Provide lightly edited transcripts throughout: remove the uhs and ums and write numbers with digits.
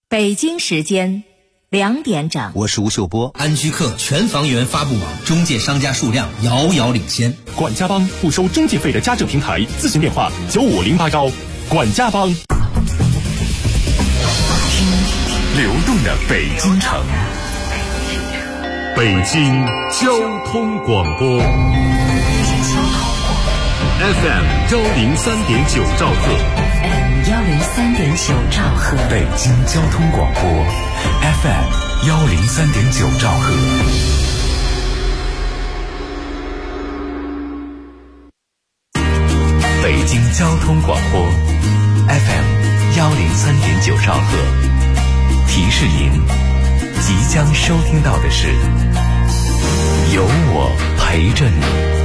北京时间2点整， 我是吴秀波。 安居客全房源发布网，中介商家数量遥遥领先。 管家帮不收中介费的家政平台，咨询电话9508管家帮。 流动的北京城，北京交通广播 FM 103.9兆赫 103.9兆赫， 北京交通广播 FM 103.9兆赫。北京交通广播 FM 103.9兆赫，提示您即将收听到的是有我陪着你。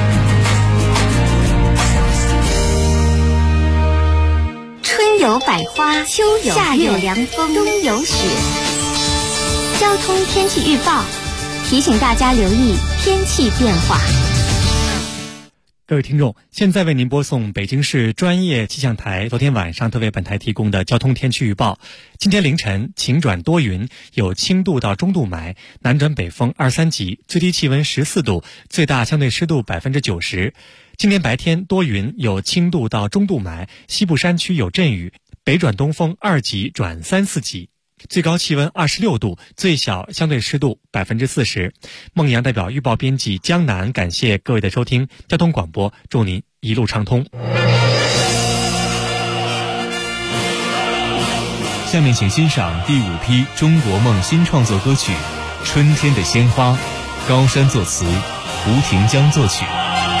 春有百花，秋有夏有凉风，冬有雪。交通天气预报提醒大家留意天气变化。 各位听众，现在为您播送北京市专业气象台昨天晚上特为本台提供的交通天气预报。今天凌晨晴转多云，有轻度到中度霾，南转北风2、3级，最低气温14度，最大相对湿度90%。今天白天多云，有轻度到中度霾，西部山区有阵雨，北转东风2级转3、4级。最高气温26度，最小相对湿度40%。孟阳代表预报编辑江南，感谢各位的收听。交通广播，祝您一路畅通。 下面请欣赏第5批中国梦新创作歌曲《春天的鲜花》，高山作词，胡廷江作曲。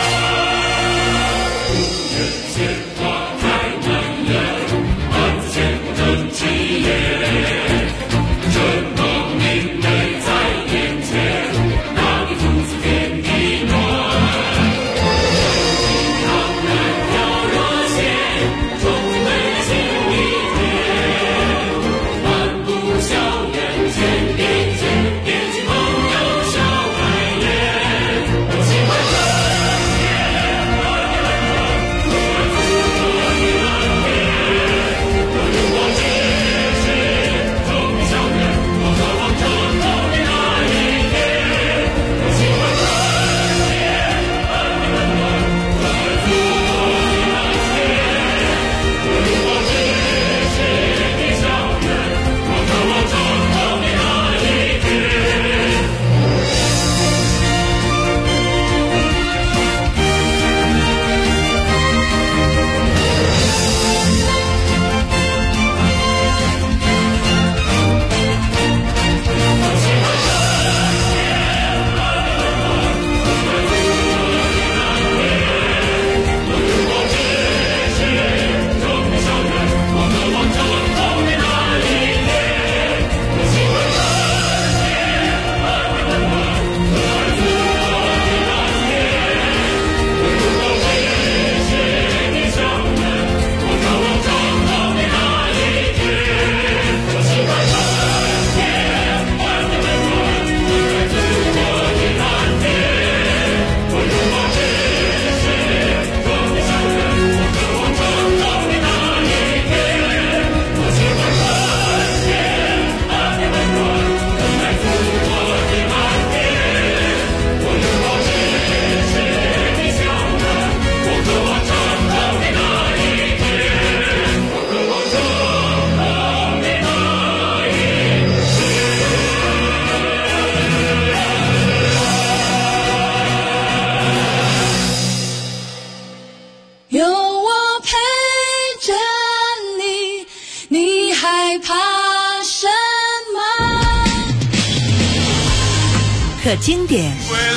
可经典，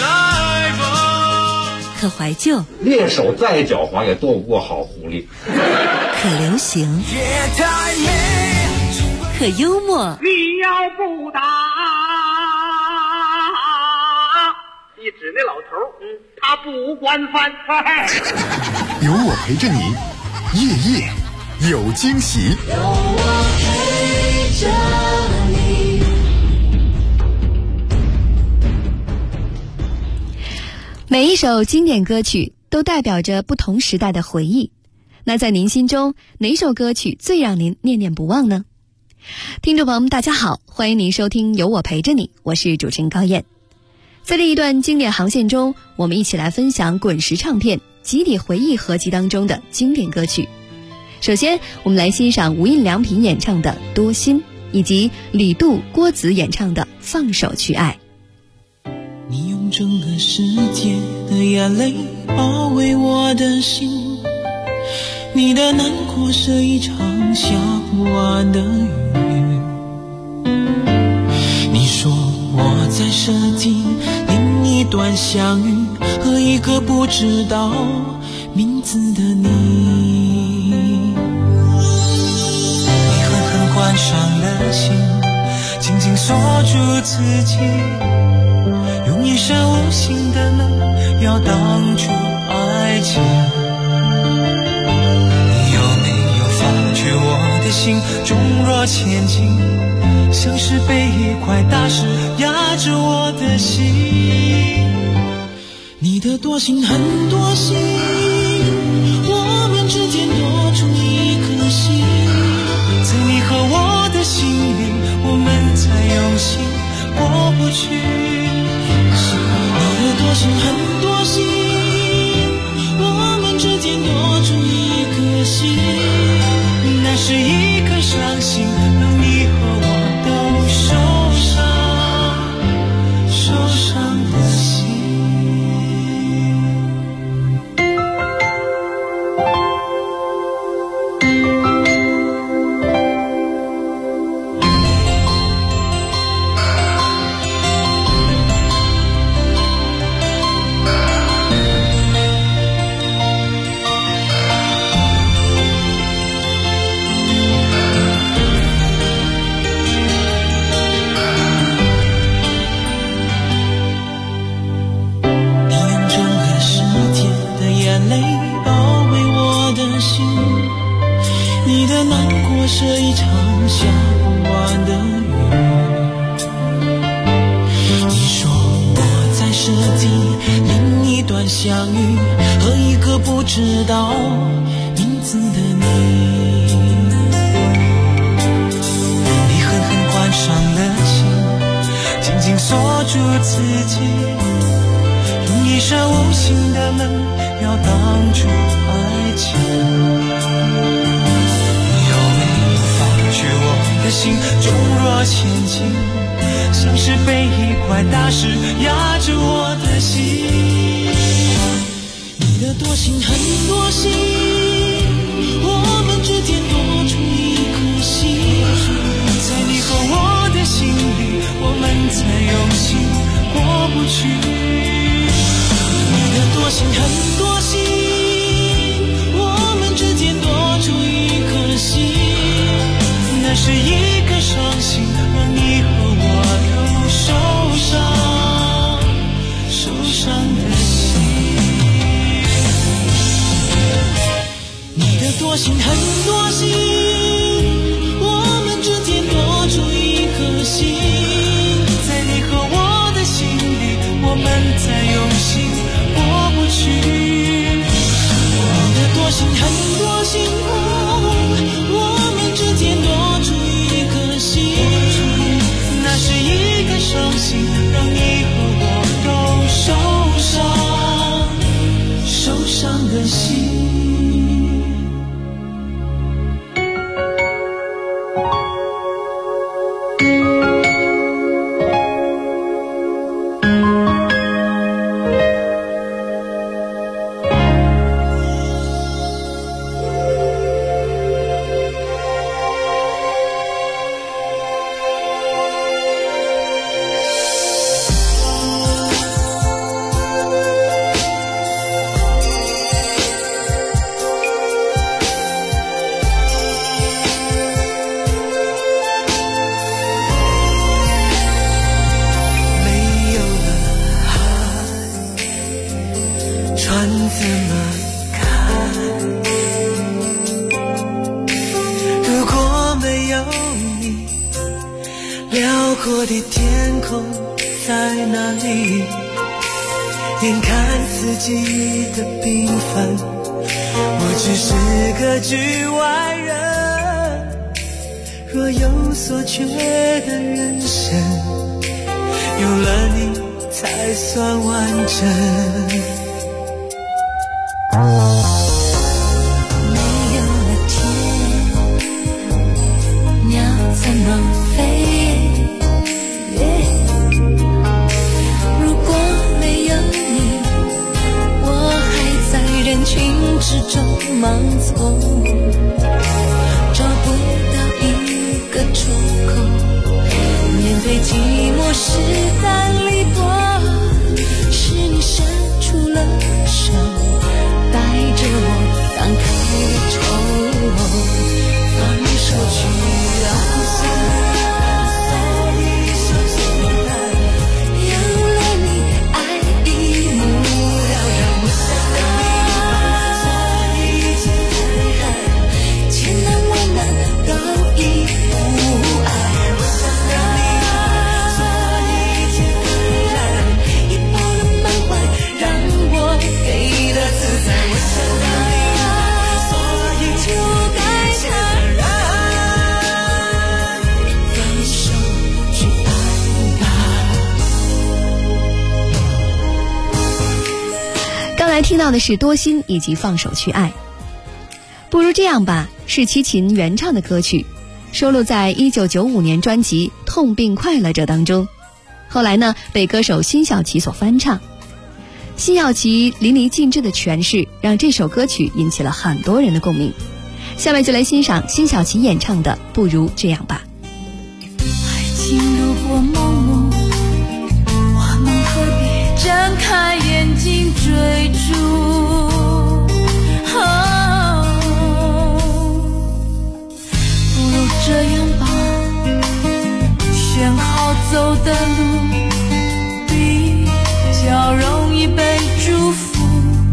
可怀旧， 猎手再狡猾也斗不过好狐狸。 可流行，可幽默。 你要不打，你指那老头，他不管饭菜。 有我陪着你，夜夜有惊喜。 有我陪着你。每一首经典歌曲都代表着不同时代的回忆。那在您心中，哪首歌曲最让您念念不忘呢？ 听众朋友们大家好，欢迎您收听有我陪着你，我是主持人高燕。在这一段经典航线中，我们一起来分享滚石唱片集体回忆合集当中的经典歌曲。首先我们来欣赏无印良品演唱的《多心》，以及李杜、郭子演唱的《放手去爱》。 你用整个世界的眼泪包围我的心，你的难过是一场下不完的雨。你说我在设计另一段相遇，和一个不知道名字的你。你狠狠关上了心，紧紧锁住自己，用一生无形的冷要挡住爱情。你有没有发觉我的心重若千斤，像是被一块大石压着我的心。你的多心很多心，我们之间多出一颗心，在你和我的心里，我们才用心过不去。你的多心很多心，我们之间多出一颗心，那是一颗伤心，让你和我都受伤的心。相遇和一个不知道名字的你，你狠狠关上了心，紧紧锁住自己，用一生无形的冷要挡住爱情。你有没有发觉我的心重若千斤，像是被一块大石压着我的心。你的多心很多心，我们之间多出一颗心，在你和我的心里，我们才用心过不去。你的多心很多心，我们之间多出一颗心，那是一颗伤心，让你和我都受伤的心。多心很多心，我们之间多出一颗心，在你和我的心里，我们才用心过不去。你的多心很多心，我们之间多出一颗心，那是一个伤心，让你和我都受伤的心。 阔的天空在哪里？眼看四季的缤纷，我只是个局外人。 若有所缺的人生，有了你才算完整。 没有了天，鸟怎么飞？如果没有你，我还在人群之中盲从，找不到一个出口，面对寂寞时单力薄，是你伸出了手，带着我荡开了愁，放手去有了你爱一目了然，艰难万难都已无碍，一包的满怀让我给的自在，所以就该坦然放手去爱吧。 刚才听到的是多心以及放手去爱。不如这样吧是齐秦原唱的歌曲，收录在1995年专辑《痛并快乐着》当中，后来呢被歌手辛晓琪所翻唱。辛晓琪淋漓尽致的诠释让这首歌曲引起了很多人的共鸣。下面就来欣赏辛晓琪演唱的《不如这样吧》。 爱情如果盲目，我们何必睁开眼睛追逐？不如这样吧，选好走的路，比较容易被祝福。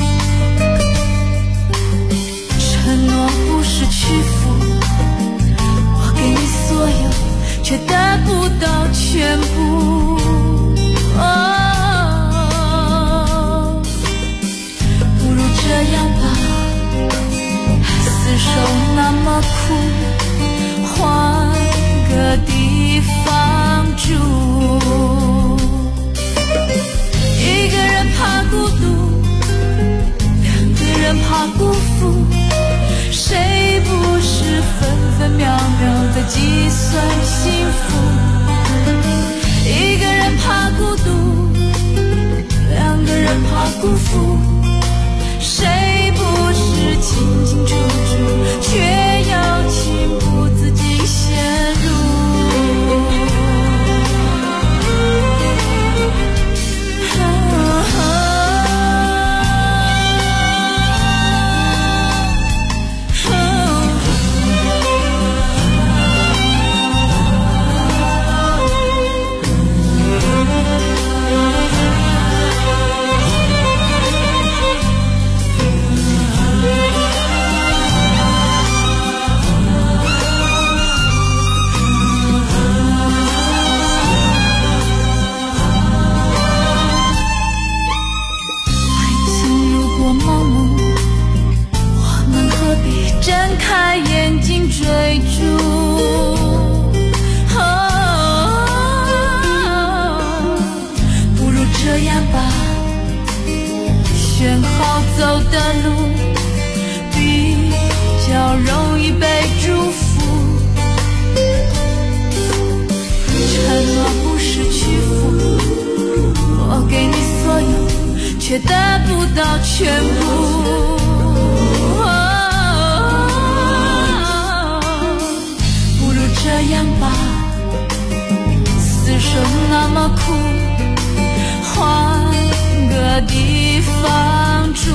承诺不是屈服，我给你所有，却得不到全部。不如这样吧，厮守那么苦，换个地方住。一个人怕孤独，两个人怕辜负，谁不是分分秒秒在计算幸福？一个人怕孤独，两个人怕辜负，谁不是清清楚楚，却要情不自禁陷入？选好走的路，比较容易被祝福。承诺不是屈服，我给你所有，却得不到全部。不如这样吧，厮守那么苦，换个地方住。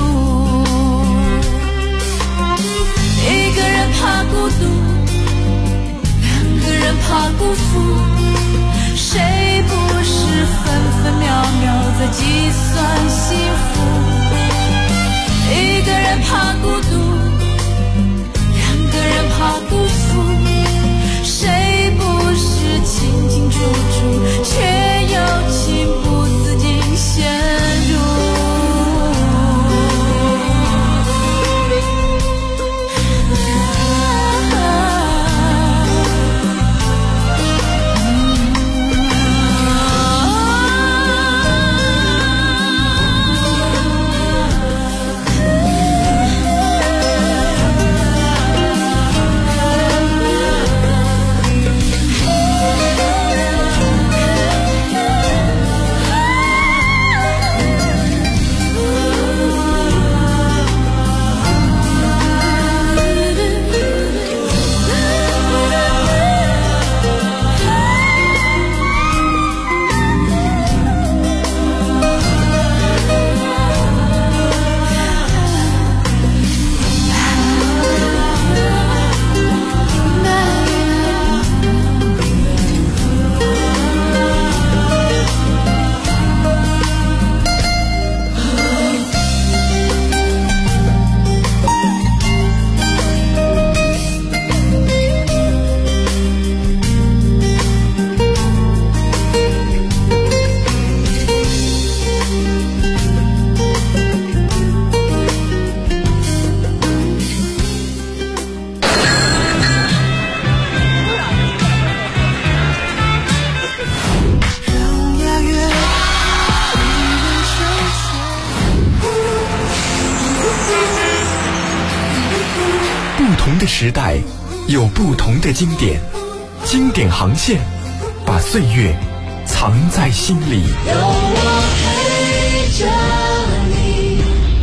一个人怕孤独，两个人怕辜负，谁不是分分秒秒在计算幸福？一个人怕孤独，两个人怕辜负，谁不是清清楚楚，却又情不自禁陷入？ 的时代，有不同的经典，经典航线，把岁月藏在心里。 有我陪着你。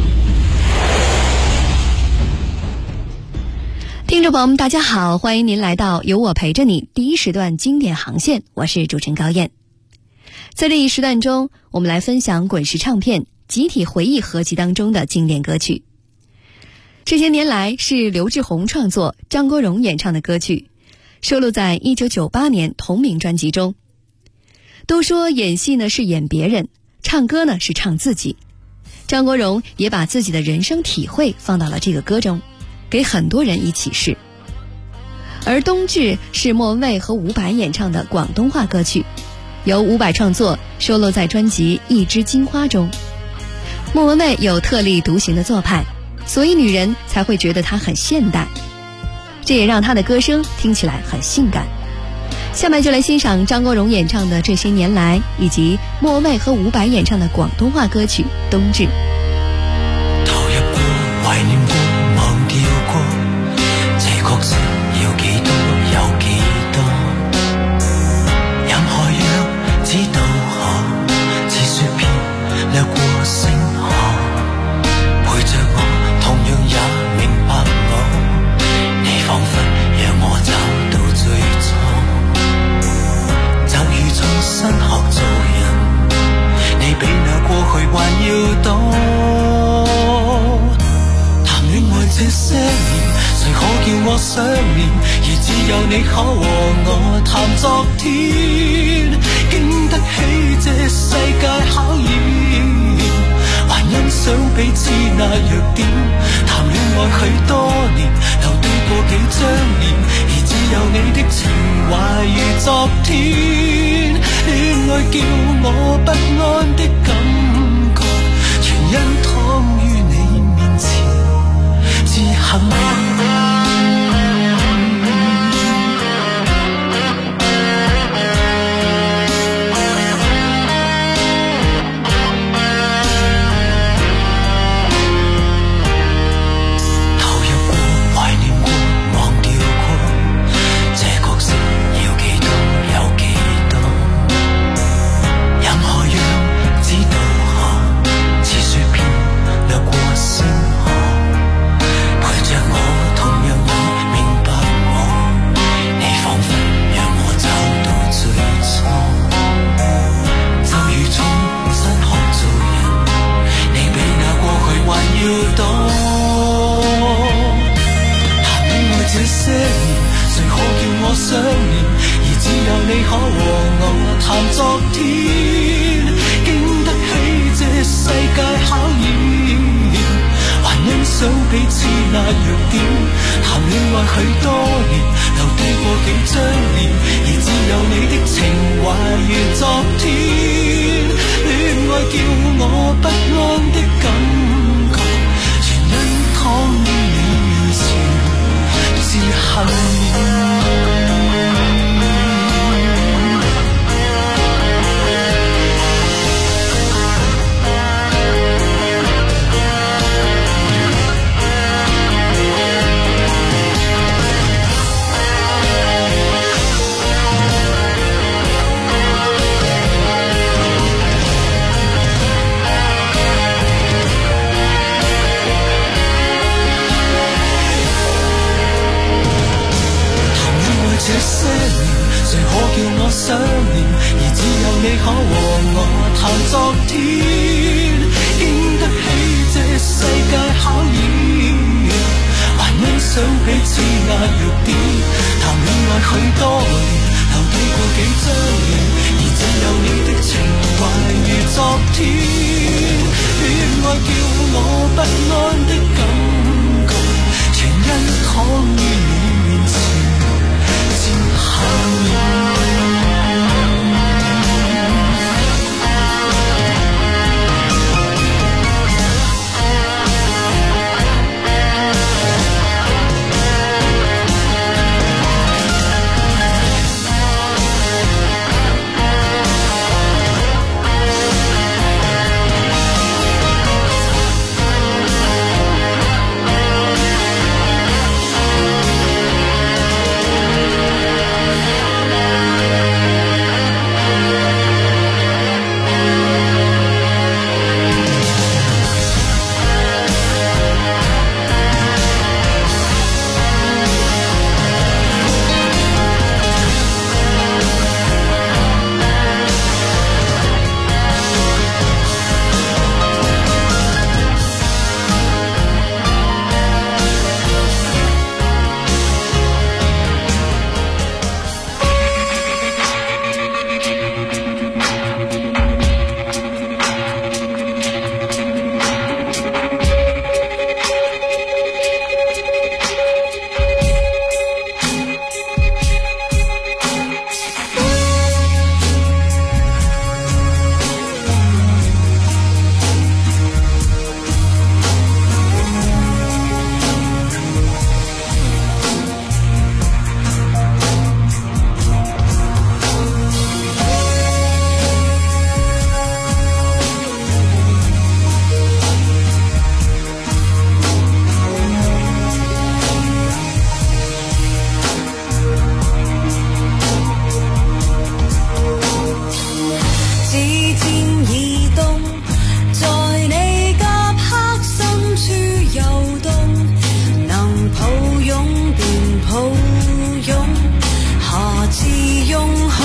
听众朋友们，大家好，欢迎您来到有我陪着你第一时段经典航线，我是主持人高燕。在这一时段中，我们来分享滚石唱片集体回忆合集当中的经典歌曲。这些年来是刘志宏创作，张国荣演唱的歌曲，收录在1998年同名专辑中。都说演戏呢是演别人，唱歌呢是唱自己。张国荣也把自己的人生体会放到了这个歌中，给很多人以启示。而冬至是莫文蔚和伍佰演唱的广东话歌曲，由伍佰创作，收录在专辑《一枝金花》中。莫文蔚有特立独行的做派，所以女人才会觉得她很现代，这也让她的歌声听起来很性感。下面就来欣赏张国荣演唱的《这些年来》，以及莫文蔚和伍佰演唱的广东话歌曲《冬至》。 投入過，懷念過，忘掉過，這確實要幾多有幾多，任何樣只導航，似雪片掠過星河，陪着我，同樣也明白我，你彷彿讓我找到最初，就如重新學做人，你比那過去還要多。談戀愛這些年，誰可叫我想念？而只有你可和我談昨天，經得起這世界考驗，還欣賞彼此那弱點。談戀愛許多年，留低過幾張臉，而只有你的情懷如昨天。戀愛叫我不安的感覺，全因躺於你面前，至幸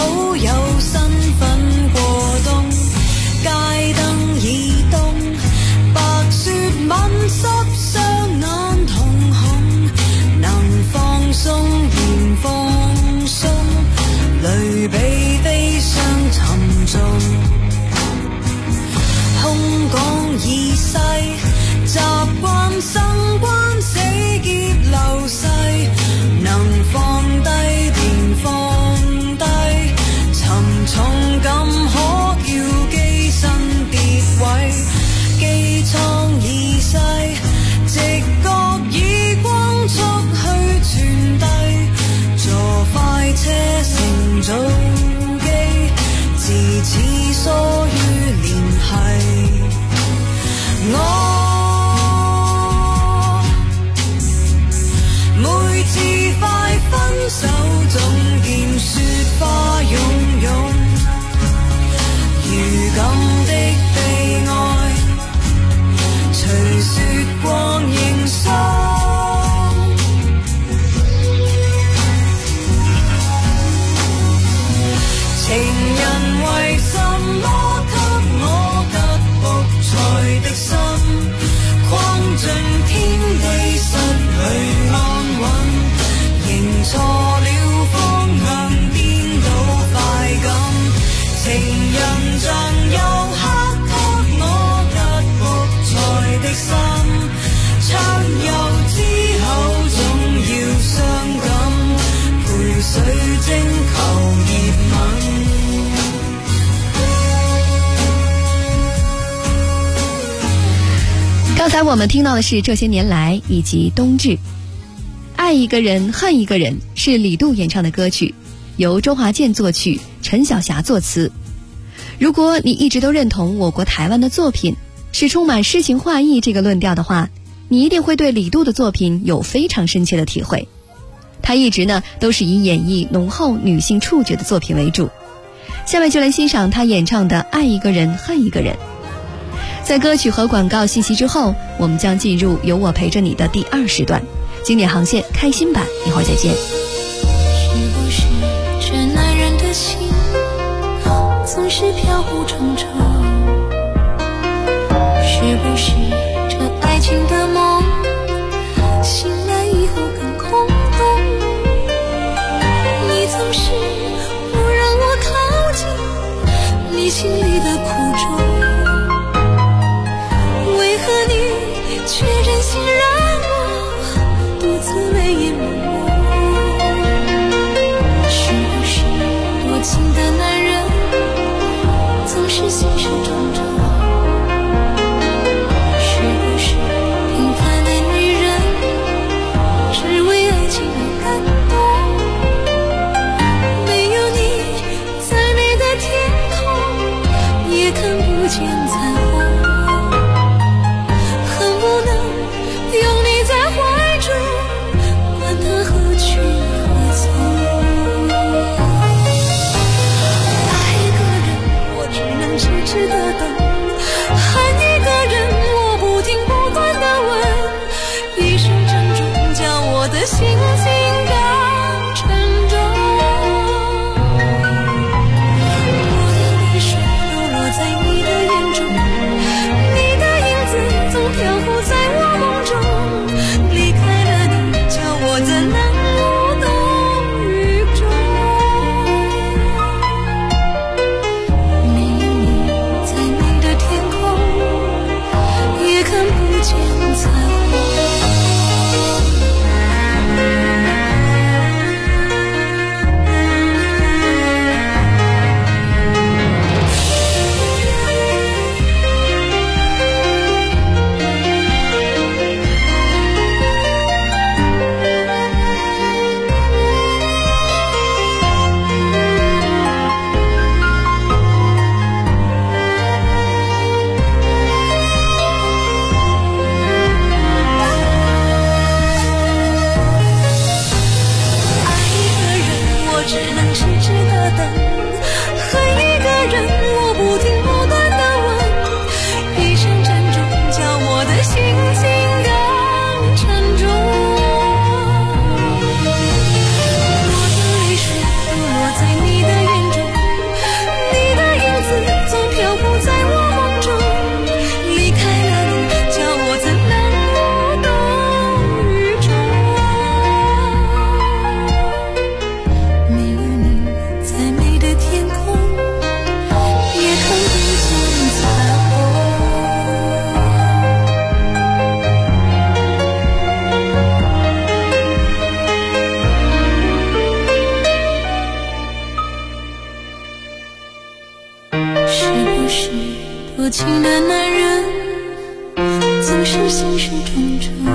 好友身份過冬，街燈已凍，白雪吻濕雙眼瞳孔，能放鬆便放鬆，淚比悲傷沉重。空港已逝，習慣生關死劫流逝，能放低便放低，沉重感可叫機身跌位，機艙已逝，直覺以光速去傳遞，坐快車乘早機，自此疏於聯繫。我每次快分手總見雪花湧湧，如今的悲哀隨雪光凝霜。情人為什麼給我急迫才的心，框盡天地失去安穩，認錯了方向顛倒快感，情人像遊客給我急迫才的心，暢遊之後總要傷感，陪水晶求熱吻。 刚才我们听到的是这些年来以及冬至。爱一个人恨一个人是李杜演唱的歌曲，由周华健作曲，陈小霞作词。如果你一直都认同我国台湾的作品是充满诗情画意这个论调的话，你一定会对李杜的作品有非常深切的体会。他一直呢都是以演绎浓厚女性触觉的作品为主。下面就来欣赏他演唱的《爱一个人恨一个人》。在歌曲和广告信息之后，我们将进入有我陪着你的第2时段，经典航线开心版，一会儿再见。 是不是这男人的心总是飘忽成舟？是不是这爱情的梦醒来以后更空洞？你总是不让我靠近你心里的苦衷，却任性让我独自泪眼朦胧。是不是多情的男人总是心事重重？是不是平凡的女人只为爱情而感动？没有你再美的天空也看不见彩虹。痴的等，恨一个人，我不停不断的问，一声珍重叫我的心情更沉重。我的泪水都落在你的眼中，你的影子总飘忽在我梦中，离开了你，叫我怎能无动于衷？也看不见彩虹。在你的眼中。 是不是多情的男人总是心事重重？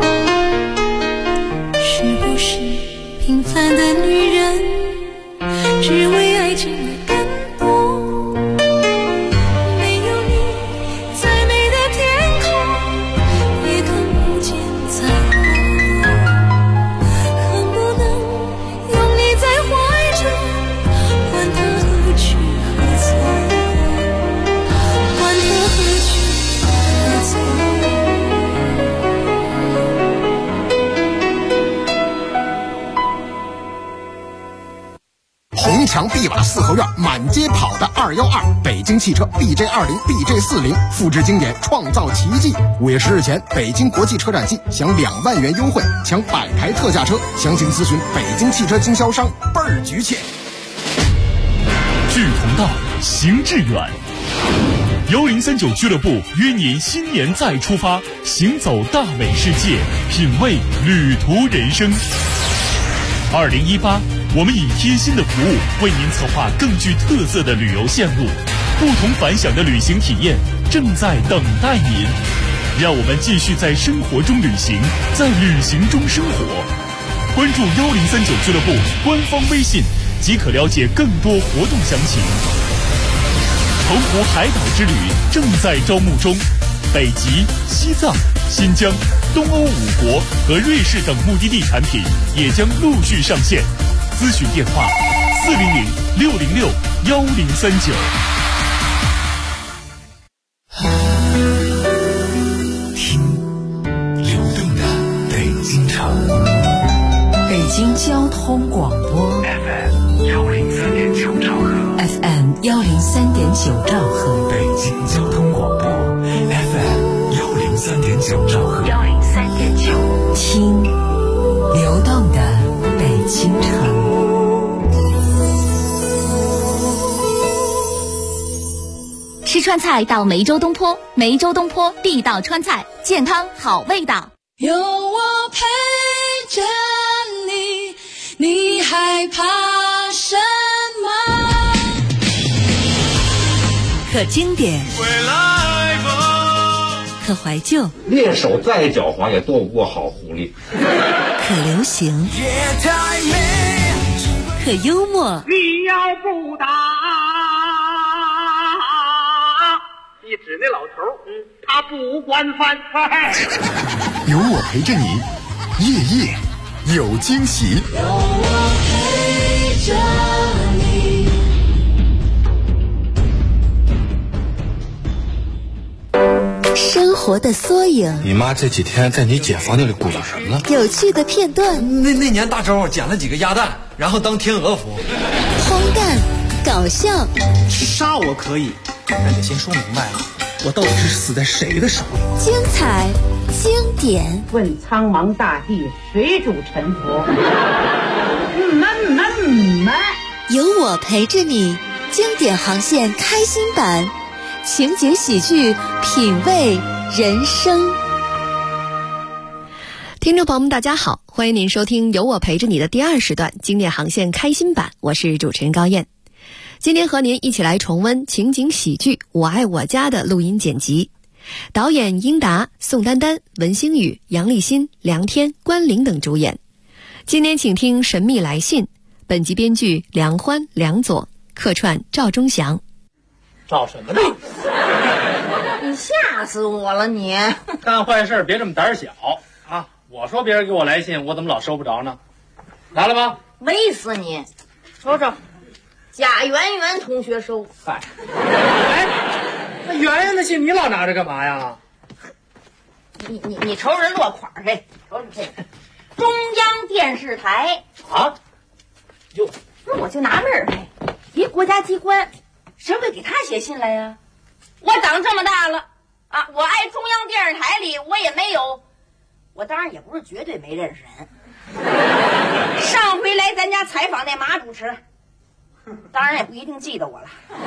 是不是平凡的女人只为爱情而感动？没有你，再美的天空也看不见彩虹。恨不能拥你在怀中，管他何去何从，管他何去何从。 红墙碧瓦四合院，满街跑的212，北京汽车 BJ20、BJ40，复制经典，创造奇迹。5月10日前，北京国际车展季享2万元优惠，抢100台特价车，详情咨询北京汽车经销商，倍儿局气。 志同道，行致远。1039俱乐部约您新年再出发，行走大美世界，品味旅途人生。2018，我们以贴心的服务为您策划更具特色的旅游线路，不同凡响的旅行体验正在等待您。让我们继续在生活中旅行，在旅行中生活。关注1039俱乐部官方微信，即可了解更多活动详情。澎湖海岛之旅正在招募中，北极、西藏、新疆、东欧5国和瑞士等目的地产品也将陆续上线。咨询电话400-606-1039。 听流动的北京城， 北京交通广播 FM 103.9兆赫 ，FM 103.9兆赫， 北京交通广播 FM 103.9兆赫 ，103.9，听流动的北京城。 吃川菜到梅州东坡，梅州东坡地道川菜，健康好味道。 有我陪着你，你害怕什么？ 可经典， 回来吧。 可怀旧， 猎手再狡猾也斗不过好狐狸。 可流行，可幽默。 你要不打，你指那老头，他不惯犯。 有我陪着你，夜夜有惊喜。 有我陪着你。 生活的缩影， 你妈这几天在你姐房间里鼓捣什么呢？ 有趣的片段。 那年大周捡了几个鸭蛋，然后当天鹅服。 荒诞，搞笑。 杀我可以，但得先说明白了，我到底是死在谁的手里？ 精彩，经典。 问苍茫大地，谁主沉浮？ 有我陪着你，经典航线开心版，情景喜剧，品味人生。 听众朋友们大家好，欢迎您收听有我陪着你的第2时段经典航线开心版，我是主持人高燕。今天和您一起来重温情景喜剧《我爱我家》的录音剪辑，导演英达、宋丹丹、文星宇、杨立新、梁天、关凌等主演。今天请听《神秘来信》，本集编剧梁欢、梁左，客串赵忠祥。 找什么呢？ 你吓死我了你！ 干坏事别这么胆小啊！我说别人给我来信，我怎么老收不着呢？来了吧？ 美死你！瞅瞅，贾圆圆同学收。 嗨，哎，那圆圆的信你老拿着干嘛呀？ 你瞅瞅人落款这，瞅瞅这，中央电视台啊？哟， 不是我就纳闷儿，一国家机关，谁会给他写信来呀？我长这么大了啊，我爱中央电视台里我也没有，我当然也不是绝对没认识人。上回来咱家采访那马主持，当然也不一定记得我了。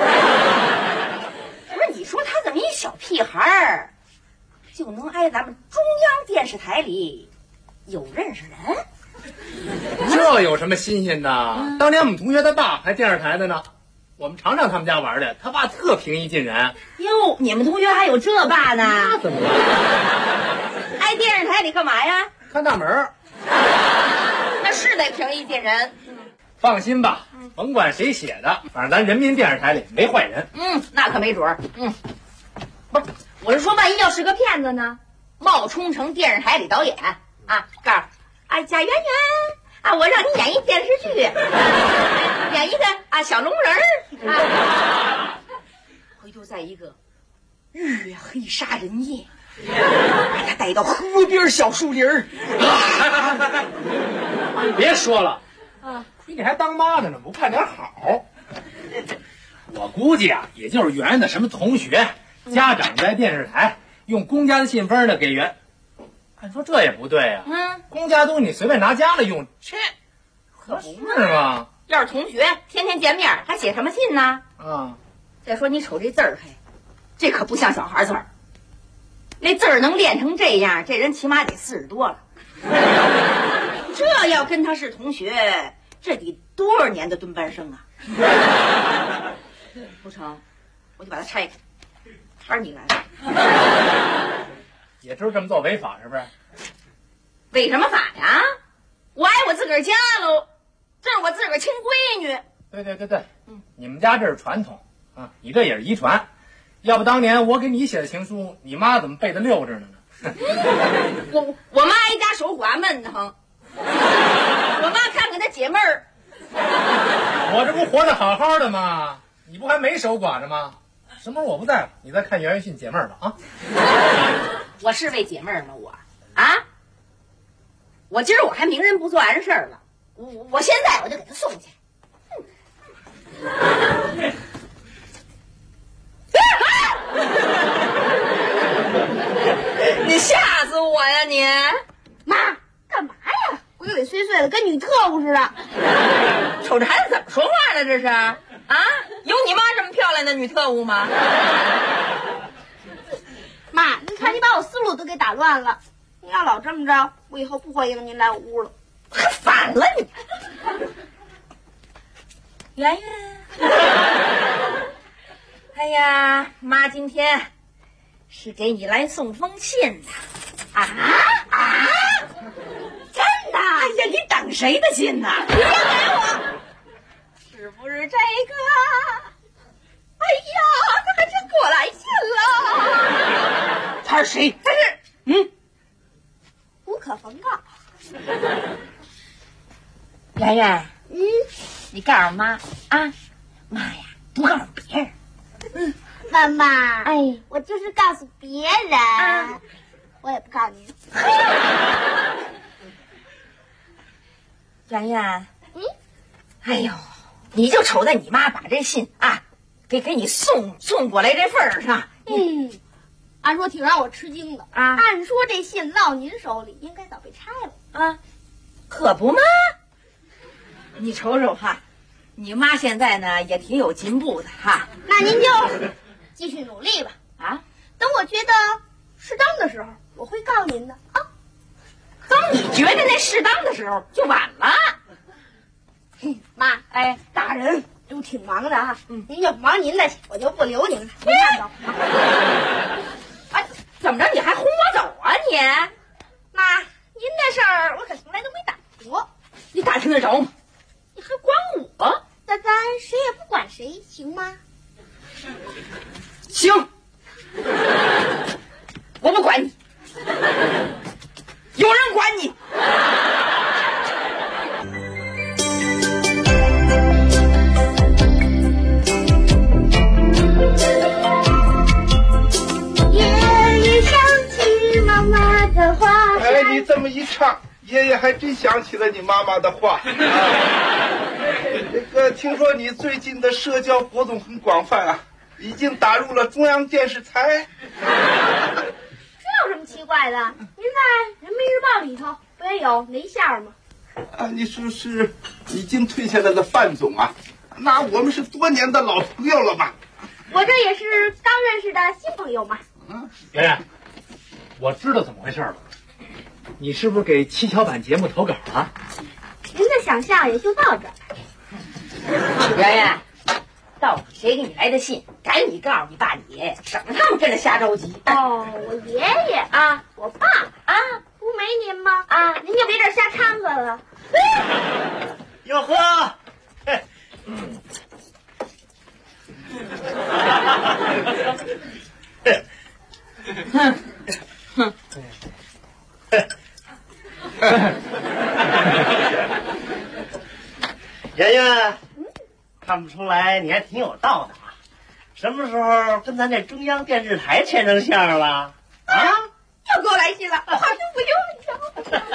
不是你说他怎么一小屁孩儿就能挨咱们中央电视台里有认识人？ 这有什么新鲜的？当年我们同学他爸还电视台的呢。 我们常上他们家玩的，他爸特平易近人。 哟，你们同学还有这爸呢？ 那怎么了？ 挨电视台里干嘛呀？ 看大门。 那是得平易近人。 放心吧，甭管谁写的，反正咱人民电视台里没坏人。 那可没准儿。不是，我是说，万一要是个骗子呢？冒充成电视台里导演啊，告诉贾圆圆啊，我让你演一电视剧，演一个小龙人啊，回头在一个月黑杀人夜，把他带到河边小树林儿。 别说了比你还当妈的呢，不看点好。我估计啊，也就是圆圆的什么同学、家长在电视台用公家的信封呢给圆。按说这也不对呀，公家东西你随便拿家里用，切，合适吗？ 要是同学天天见面，还写什么信呢？再说你瞅这字儿，嘿，这可不像小孩字儿。那字儿能练成这样，这人起码得40多了。这要跟他是同学，这得多少年的蹲班生啊！不成，我就把它拆开，还是你来了。 也知道这么做违法是不是？ 违什么法呀？我爱我自个儿家喽，这是我自个儿亲闺女。 对，你们家这是传统啊，你这也是遗传。要不当年我给你写的情书，你妈怎么背得溜着呢？ 我妈一家守寡闷得很，我妈看看她解闷儿。 我这不活得好好的吗？你不还没守寡呢吗？什么时候我不在了，你再看圆圆信解闷儿吧啊！ 我是为解闷儿吗？我今儿我还明人不做暗事儿了，我现在我就给他送去。你吓死我呀你！ 妈，干嘛呀？鬼鬼祟祟的，跟女特务似的。 瞅这孩子怎么说话呢？这是啊？有你妈这么漂亮的女特务吗？ 妈，您看你把我思路都给打乱了。您要老这么着，我以后不欢迎您来我屋了。 还反了你！圆圆，哎呀，妈今天是给你来送封信的。真的？哎呀，你等谁的信呢？别给我！是不是这个？哎呀，他还真给我来信了。他是谁？他是无可奉告。 圆圆，你告诉妈妈呀，不告诉别人。 妈妈，我就是告诉别人，我也不告诉您。 圆圆，哎呦，你就瞅在你妈把这信给你送过来这份儿上， 按说挺让我吃惊的按说这信落您手里，应该早被拆了可不吗？你瞅瞅你妈现在呢也挺有进步的那您就继续努力吧等我觉得适当的时候，我会告诉您的当你觉得那适当的时候就晚了。 妈，大人都挺忙的您就忙您的去，我就不留您了。您看走。 怎么着？你还轰我走啊你？ 妈，您的事儿我可从来都没打过。 你打听得着吗？你还管我？ 那咱谁也不管谁，行吗？ 行，我不管你，有人管你。 你这么一唱，爷爷还真想起了你妈妈的话。听说你最近的社交活动很广泛已经打入了中央电视台。 这有什么奇怪的？您在《人民日报》里头不也有那一下吗？ 你说是已经退下来的范总那我们是多年的老朋友了吧？ 我这也是刚认识的新朋友嘛。 圆圆，我知道怎么回事了。你是不是给七巧板节目投稿了？ 您的想象也就到这儿。 圆圆， 到底谁给你来的信，赶紧告诉你爸你爷爷，省得他们跟着瞎着急。 哦，我爷爷啊， 我爸啊，不没您吗？啊，您就别这瞎掺和了。 哟呵，圆圆，看不出来你还挺有道的啊！什么时候跟咱这中央电视台牵上线了？啊， 又给我来信了，好幸福哟！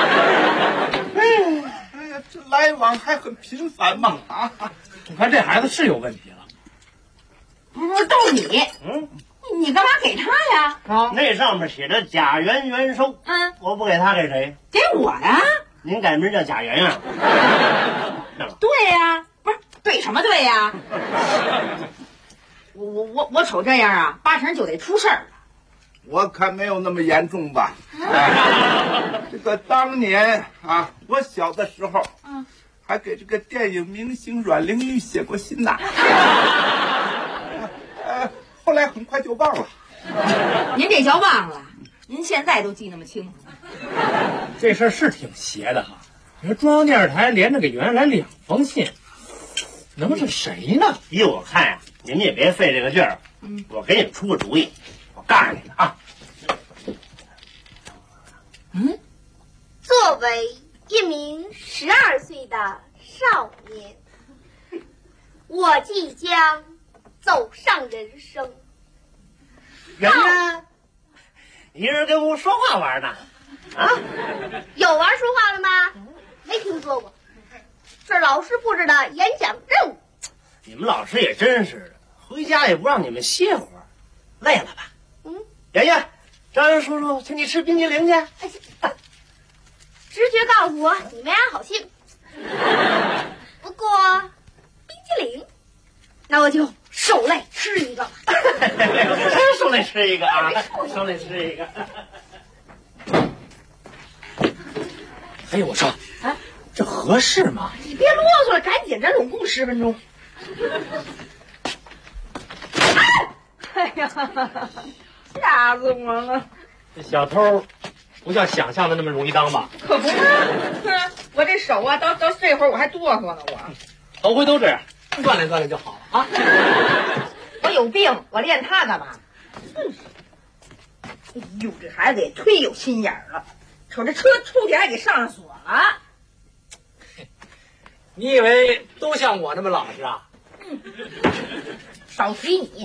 哎呀，这来往还很频繁嘛啊！ 我看这孩子是有问题了。 不是都你，你干嘛给他呀？ 啊，那上面写着贾圆圆收，我不给他给谁？ 给我呀！ 您改名叫贾圆圆。 对呀，不是对什么对呀？我瞅这样啊，八成就得出事儿了。 我看没有那么严重吧。这个当年啊，我小的时候，还给这个电影明星阮玲玉写过信呐。后来很快就忘了。 您这叫忘了，您现在都记那么清楚。 这事儿是挺邪的哈。你说中央电视台连着给圆圆来2封信，能是谁呢？ 依我看呀，你们也别费这个劲儿。我给你们出个主意，我告诉你们啊。 作为一名12岁的少年，我即将走上人生。 圆圆，你是跟我说话玩呢？啊？ 有玩说话了吗？没听说过。是老师布置的演讲任务。 你们老师也真是的，回家也不让你们歇会儿，累了吧？圆圆，张元叔叔请你吃冰激凌去。 直觉告诉我你没安好心。不过冰激凌，那我就受累吃一个。 受累吃一个啊！受累吃一个。 哎，我说啊，这合适吗？ 你别啰嗦了，赶紧，这拢共10分钟。哎呀，吓死我了！ 这小偷不像想象的那么容易当吧？ 可不是，我这手啊，到这会儿我还哆嗦呢，我头回都这样，锻炼锻炼就好了啊！ 我有病，我练它干嘛？哎呦，这孩子也忒有心眼了，瞅这车出去还给上锁了。 你以为都像我那么老实啊？ 少提你。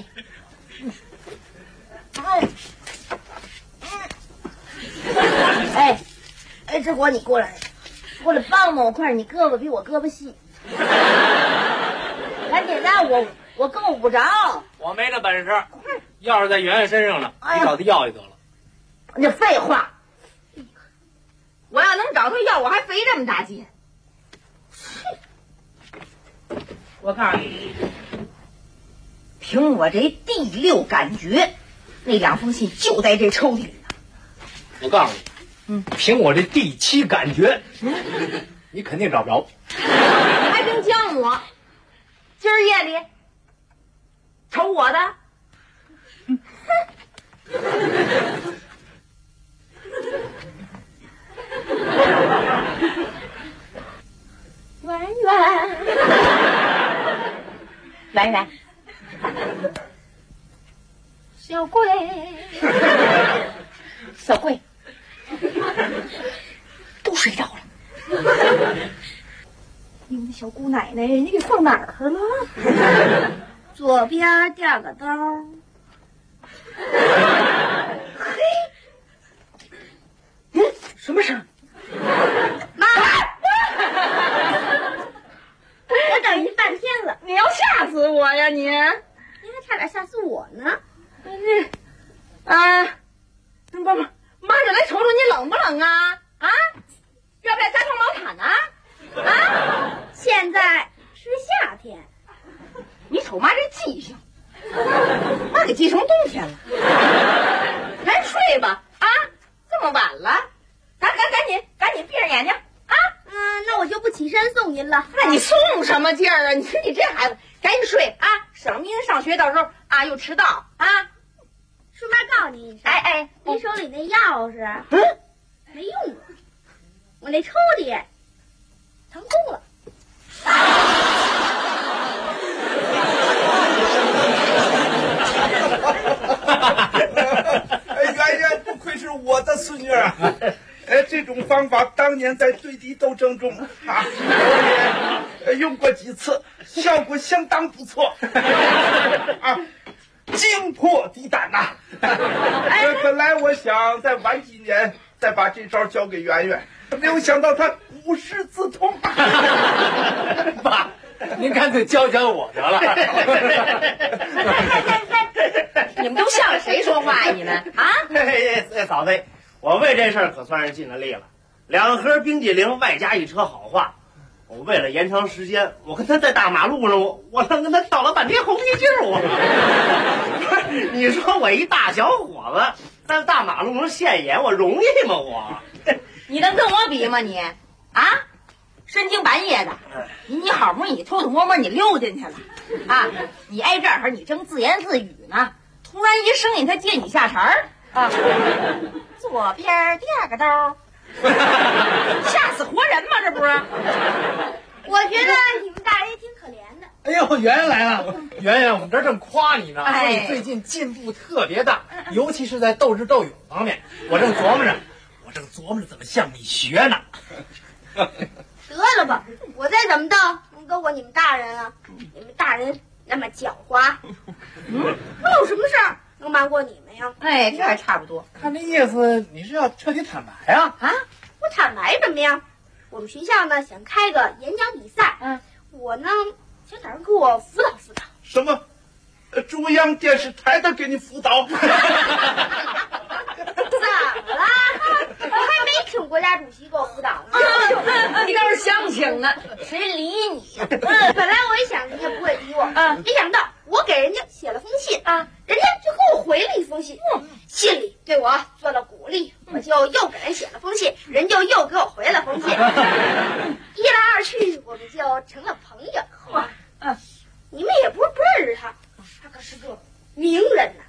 哎，志国，你过来帮帮我，快点！你胳膊比我胳膊细，赶紧的，我够不着。 我没这本事，钥匙在圆圆身上呢，你找他要就得了。 这废话，我要能找他要，我还费这么大劲。我告诉你，凭我这第6感觉，那2封信就在这抽屉里呢。 我告诉你，凭我这第7感觉，你肯定找不着。 你还真将我，今儿夜里瞅我的。圆圆，小贵，小贵，都睡着了。你们小姑奶奶，你给放哪儿了？ 左边垫个兜。 嘿，什么声？ 妈！我等你半天了， 你要吓死我呀你！ 你还差点吓死我呢。 不，妈就来瞅瞅你冷不冷啊？啊，要不要加床毛毯啊？啊， 现在是夏天。 你瞅妈这记性，妈给记成冬天了。赶睡吧啊，这么晚了，赶紧闭上眼睛啊。 那我就不起身送您了。 那你送什么劲儿啊？你说你这孩子，赶紧睡啊，省明天上学到时候啊又迟到啊。 顺便告诉您一声，您手里那钥匙，没用了，我那抽屉腾空了。 圆圆不愧是我的孙女啊！这种方法当年在对敌斗争中啊，我也用过几次，效果相当不错啊，惊破敌胆呐！本来我想再晚几年再把这招交给圆圆，没有想到她无师自通。 爸，您干脆教我得了。 你们都向着谁说话呀？你们啊？ 嫂子，我为这事儿可算是尽了力了，2盒冰激凌外加1车好话。我为了延长时间，我跟他在大马路上，我跟他跳了半天红皮筋儿。你说我一大小伙子在大马路上现眼，我容易吗？我， 你能跟我比吗？你啊，深更半夜的，你好不容易偷偷摸摸你溜进去了啊！你挨这儿你正自言自语呢，突然一声音他接你下茬儿啊，左边第2个兜。吓死活人吗？这不是？ 我觉得你们大人也挺可怜的。 哎呦，圆圆来了！圆圆，我们这儿正夸你呢，说你最近进步特别大，尤其是在斗智斗勇方面。我正琢磨着怎么向你学呢。 得了吧，我再怎么斗能斗过你们大人啊？你们大人那么狡猾，我有什么事儿能瞒过你们呀？ 这还差不多。 看这意思，你是要彻底坦白啊？ 我坦白什么呀？我们学校呢想开个演讲比赛，我呢想找人给我辅导辅导。 什么？中央电视台的给你辅导？ 怎么了？我还没请国家主席给我辅导呢。 你倒是想请呢，谁理你？ 本来我也想人家不会理我，没想到我给人家写了封信人家就给我回了一封信，信里对我做了鼓励，我就又给人写了封信，人就又给我回了封信，一来二去我们就成了朋友。你们也不是不认识他，他可是个名人呐。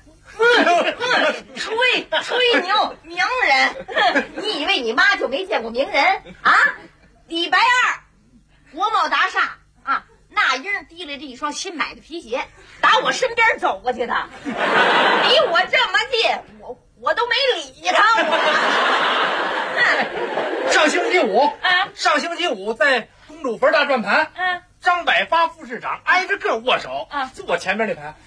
吹牛名人，你以为你妈就没见过名人啊？礼拜2，国贸大厦啊，那人提了这一双新买的皮鞋，打我身边走过去的，离我这么近，我都没理他。 上星期五在公主坟大转盘，张百发副市长挨着个握手，就我前面那排。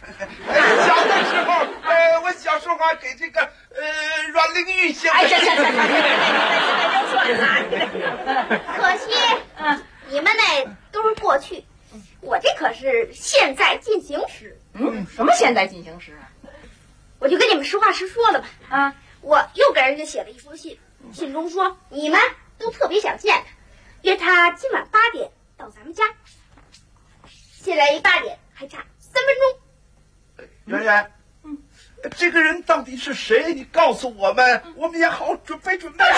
我小时候还给这个阮玲玉写。 可惜，你们那都是过去，我这可是现在进行时。 什么现在进行时啊？ 我就跟你们实话实说了吧。我又给人家写了一封信，信中说你们都特别想见他，约他今晚8点到咱们家。现在离8点还差3分钟。 圆圆，这个人到底是谁？你告诉我们，我们也好准备准备。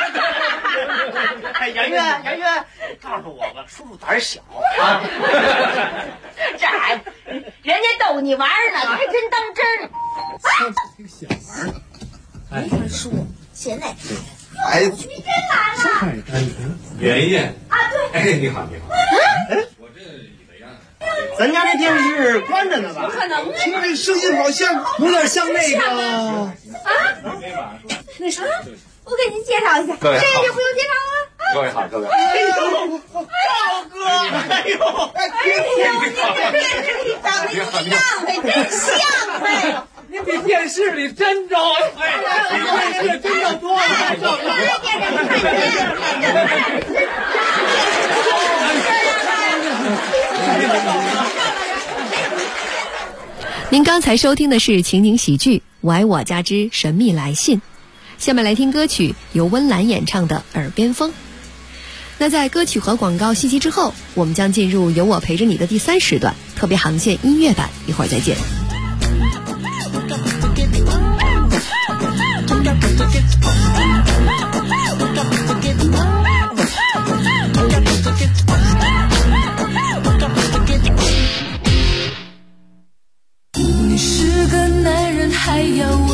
圆圆，告诉我们，叔叔胆小啊。 这孩子，人家逗你玩呢，你还真当真？ 小玩呢。 没法说，现在哎， 你真来了。 圆圆啊，对。 你好。我这以为咱家那电视关着呢吧？ 不可能啊！ 听这声音好像有点像那个那啥，我给您介绍一下，这就不用介绍了。 各位好，各位。 赵哥，你这电视里长得一样呗，真像呗。 您比电视里真着，比电视真要多了。 您刚才收听的是情景喜剧《我爱我家之神秘来信》，下面来听歌曲由温岚演唱的《耳边风》。那在歌曲和广告信息之后，我们将进入有我陪着你的第3时段特别航线音乐版，一会儿再见。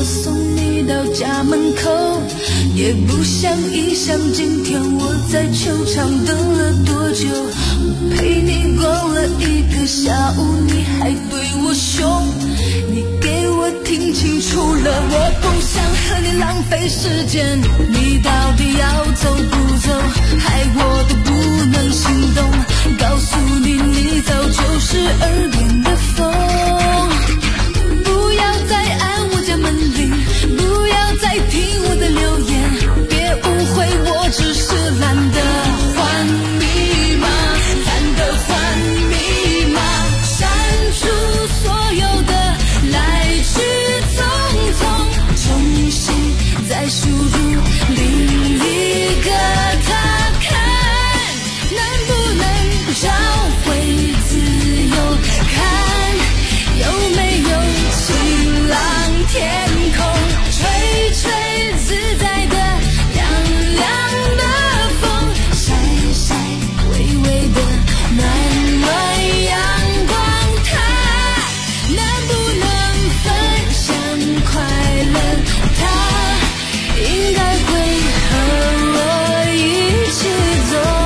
送你到家门口，也不想一想今天我在球场等了多久，陪你逛了一个下午，你还对我凶，你给我听清楚了，我不想和你浪费时间，你到底要走不走，害我都不能心动，告诉你你早就是耳边的风，不要再按我家门铃，不要再听我的留言，别误会我只是懒得换密码，懒得换密码，删除所有的来去匆匆，重新再输入另一个他，看能不能找回自由，看有没有晴朗天空，吹吹自在的凉凉的风，晒晒微微的暖暖阳光，它能不能分享快乐，它应该会和我一起走。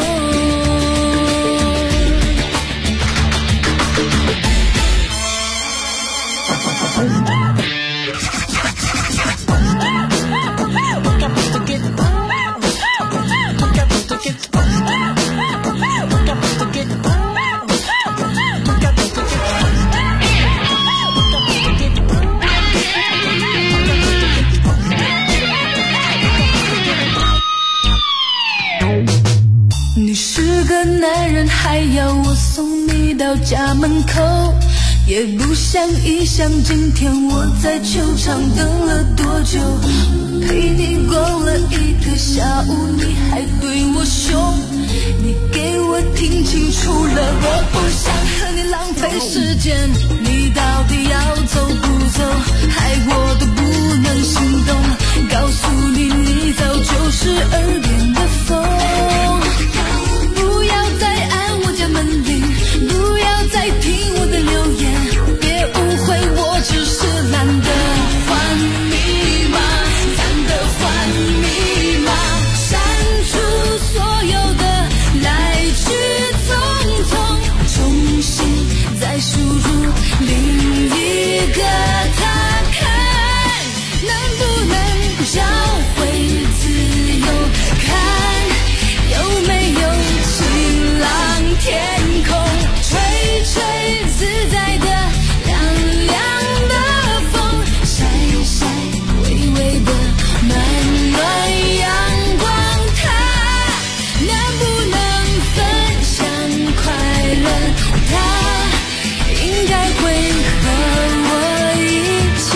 你是个男人，还要我送你到家门口，也不想一想今天我在球场等了多久，陪你逛了一个下午，你还对我凶，你给我听清楚了，我不想和你浪费时间，你到底要走不走，害我都不能心动，告诉你你早就是耳边的风，不要再按我家门铃，不要再听我的留言，别误会我只是懒得换密码，懒得换密码，删除所有的来去匆匆，重新再输入另一个他，看能不能找回自由，看有没有晴朗天空，吹吹自在的凉凉的风，晒晒微微的暖暖阳光，它能不能分享快乐，它应该会和我一起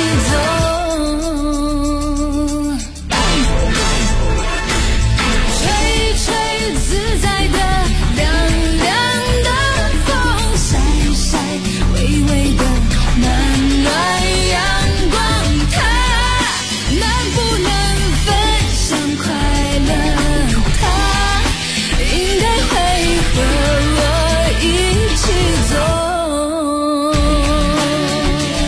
走，吹吹自在的凉凉的风，晒晒微微的暖暖阳光，它能不能分享快乐，它应该会和我一起走。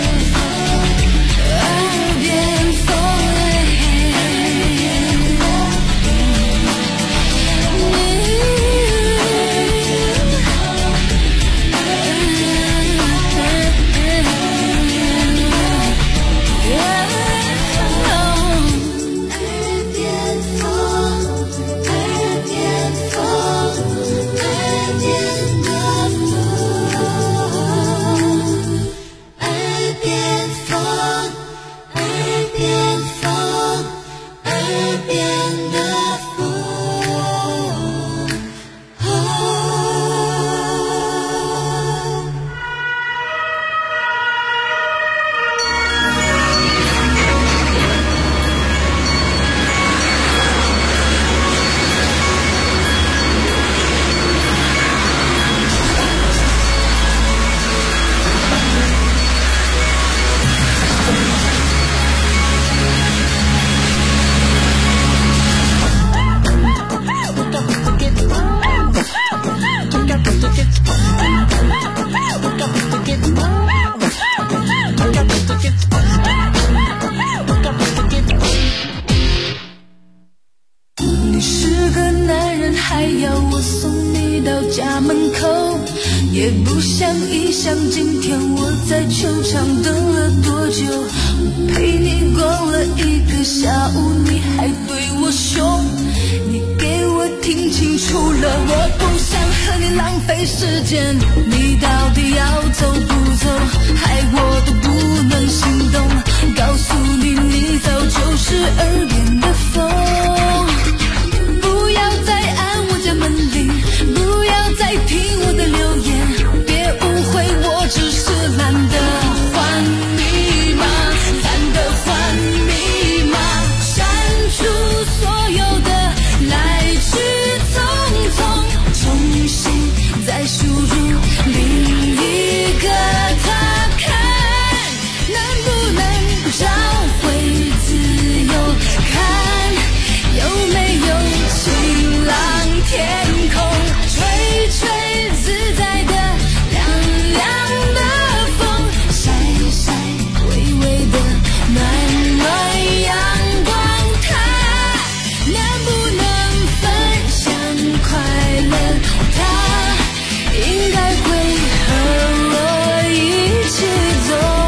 想今天我在球场等了多久，陪你逛了一个下午，你还对我凶，你给我听清楚了，我不想和你浪费时间，你到底要走不走，害我都不能心动，告诉你你早就是耳边的风，不要再按我家门铃，不要再听我的留言，别误会我只是懒得换密码，懒得换密码，删除所有的来去匆匆，重新再输入另一个他，看能不能找回自由，看有没有晴朗天空，吹吹自在的凉凉的风，晒晒微微的暖暖阳光，它能不能分享快乐，它应该会和我一起走。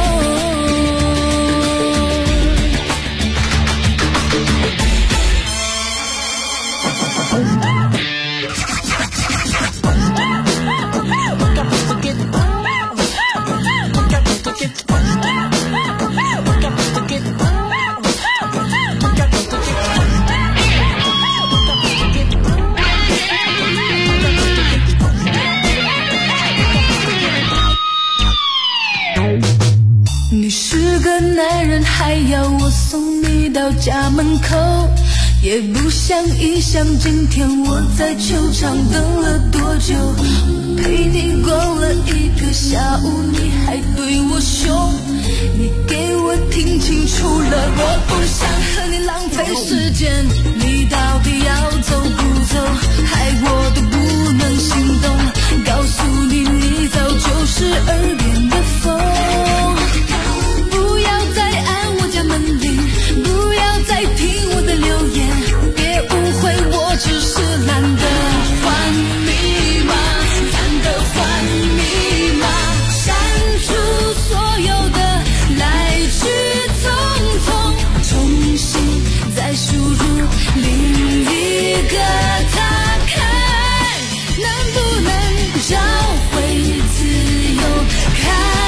你是个男人，还要我送你到家门口，也不想一想今天我在球场等了多久，陪你逛了一个下午，你还对我凶，你给我听清楚了，我不想和你浪费时间，你到底要走不走，害我都不能心动，告诉你你早就是耳边的风，不要再按我家门铃，不要再听我的留言，别误会我只是懒得换密码，懒得换密码，删除所有的来去匆匆，重新再输入另一个他，看能不能找回自由，看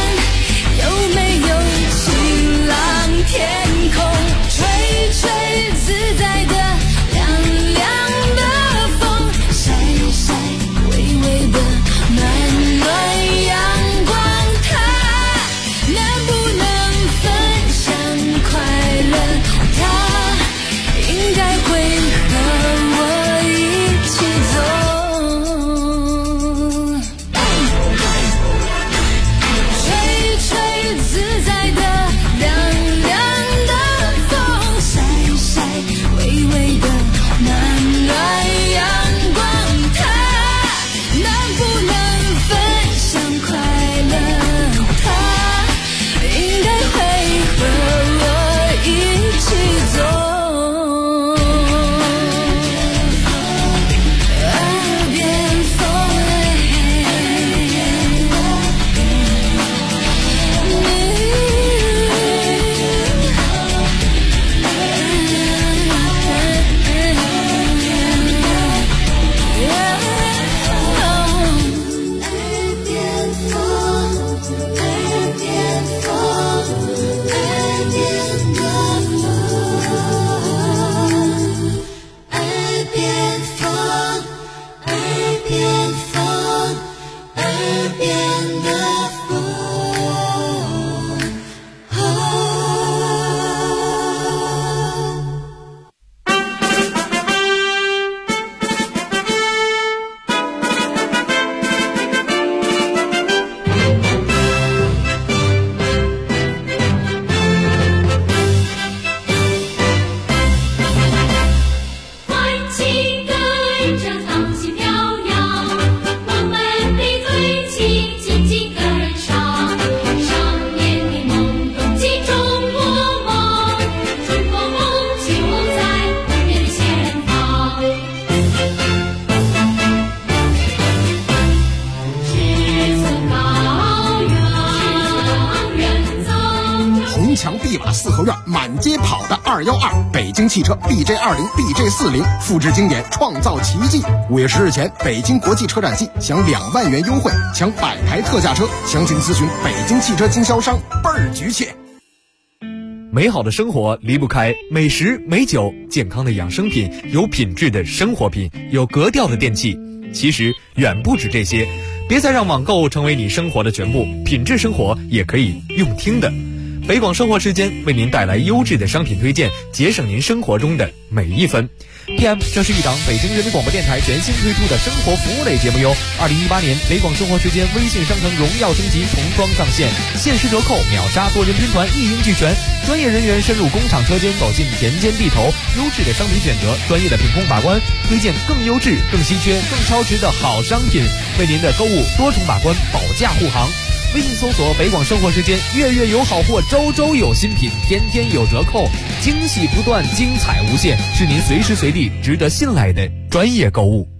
墙碧瓦四合院满街跑的212，北京汽车 BJ20、BJ40，复制经典，创造奇迹。5月10日前，北京国际车展季享2万元优惠，抢摆台特价车，详情咨询北京汽车经销商，倍儿局气。 美好的生活离不开美食美酒，健康的养生品，有品质的生活品，有格调的电器。其实远不止这些，别再让网购成为你生活的全部，品质生活也可以用听的。北广生活时间为您带来优质的商品推荐，节省您生活中的每一分。PM， 这是一档北京人民广播电台全新推出的生活服务类节目哟。2018年北广生活时间微信商城荣耀升级重装上线，限时折扣，秒杀多人拼团，一应俱全。专业人员深入工厂车间，走进田间地头，优质的商品选择，专业的品控把关，推荐更优质、更稀缺、更超值的好商品，为您的购物多重把关，保驾护航。微信搜索北广生活时间，月月有好货，周周有新品，天天有折扣，惊喜不断，精彩无限，是您随时随地值得信赖的专业购物。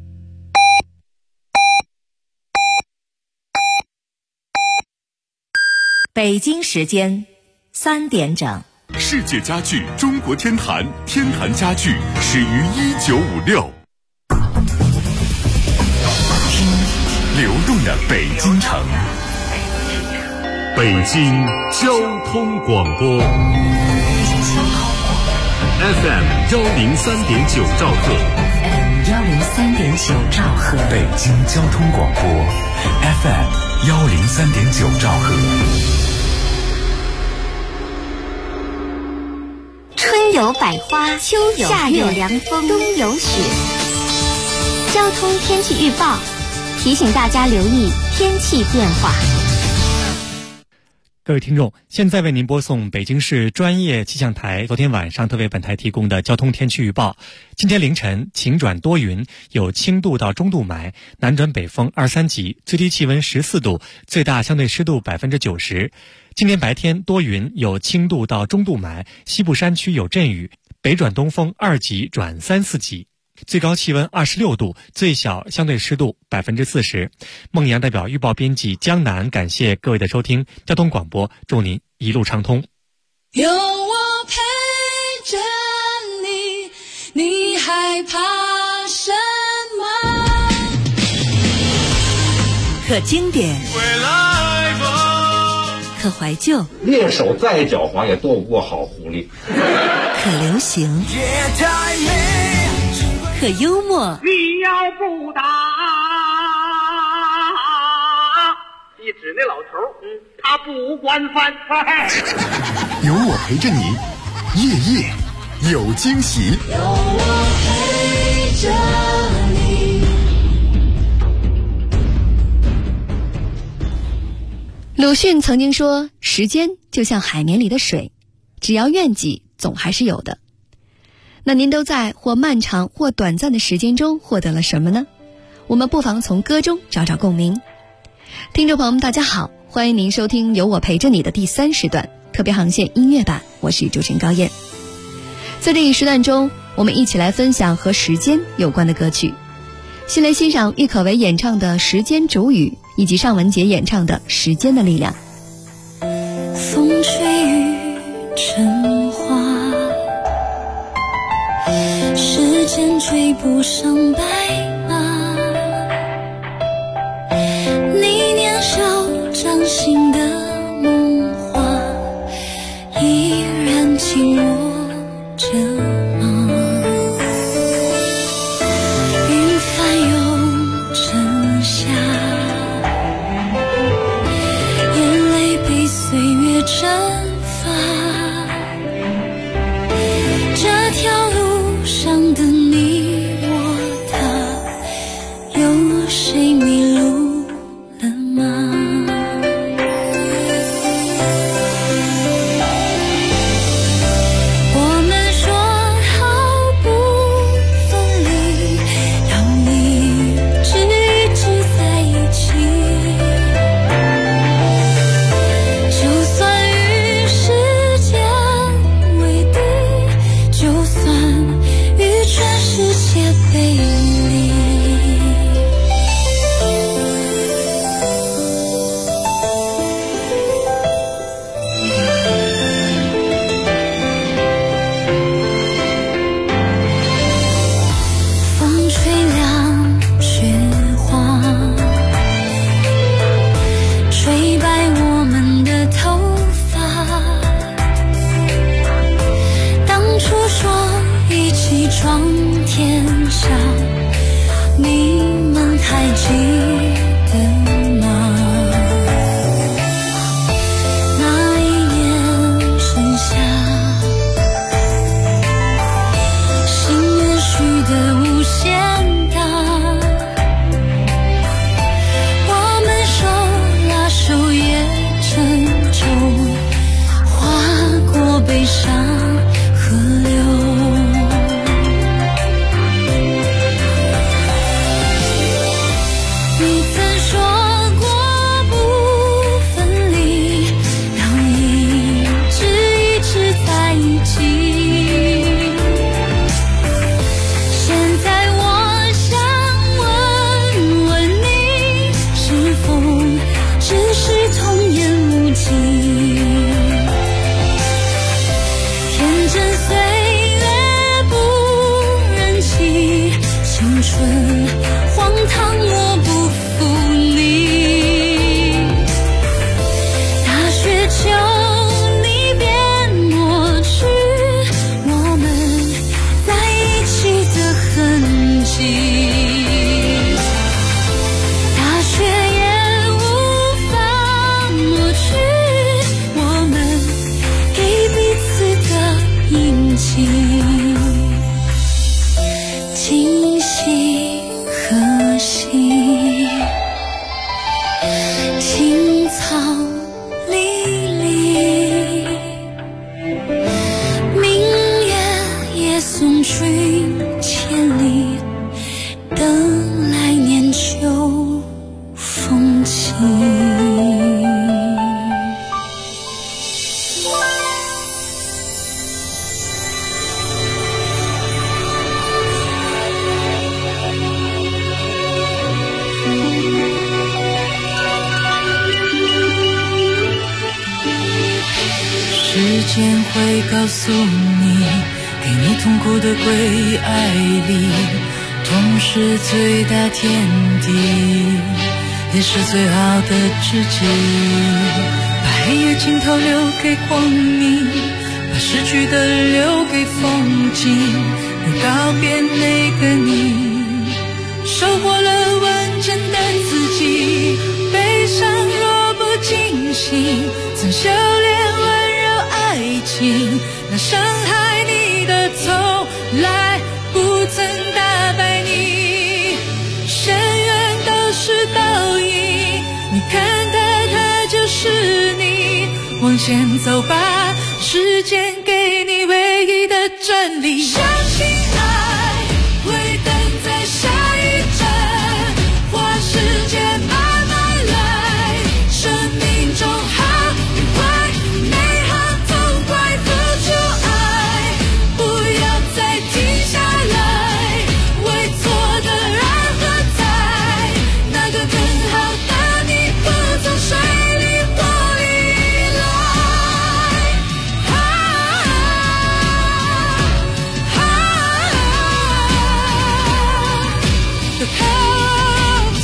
北京时间3点整。 世界家具中国天坛，天坛家具始于1956。听流动的北京城。北京交通广播 FM 103.9兆赫， 103.9兆赫， 北京交通广播 FM 103.9兆赫。 春有百花，秋有夏有凉风，冬有雪。交通天气预报提醒大家留意天气变化。 各位听众，现在为您播送北京市专业气象台昨天晚上特为本台提供的交通天气预报。今天凌晨晴转多云，有轻度到中度霾，南转北风2、3级，最低气温14度，最大相对湿度90%。今天白天多云，有轻度到中度霾，西部山区有阵雨，北转东风2级转3、4级。最高气温26度，最小相对湿度40%。孟阳代表预报编辑江南，感谢各位的收听。交通广播，祝您一路畅通。 有我陪着你，你害怕什么？ 可经典，可怀旧， 猎手再狡猾也斗不过好狐狸。 可流行，可幽默。 你要不打，你指那老头，他不惯犯。 有我陪着你，夜夜有惊喜。 有我陪着你。 鲁迅曾经说，时间就像海绵里的水，只要愿挤，总还是有的。那您都在或漫长或短暂的时间中获得了什么呢？我们不妨从歌中找找共鸣。听众朋友们大家好，欢迎您收听有我陪着你的第3时段特别航线音乐版，我是主持人高燕。在这一时段中，我们一起来分享和时间有关的歌曲。先来欣赏郁可唯演唱的《时间煮雨》，以及尚雯婕演唱的《时间的力量》。 风吹雨成花，时间追不上白马，你年少掌心的梦话，依然紧握着吗？云翻又成夏，眼泪被岁月蒸发，这条路上的你我他， 间会告诉你，给你痛苦的归爱里，痛是最大天敌，也是最好的知己。把黑夜尽头留给光明，把失去的留给风景，你告别那个你，收获了完整的自己。悲伤若不惊醒，曾修炼温柔爱情，那伤害你的从来不曾打败你。深渊都是倒影，你看它就是你。往前走吧，时间给你唯一的真理。相信爱会等在下一站，花时间慢慢来，生命中好与坏，美好痛快，付出爱，不要再停下来，为错的人何在？那个更好的你不从水里火里来。The power of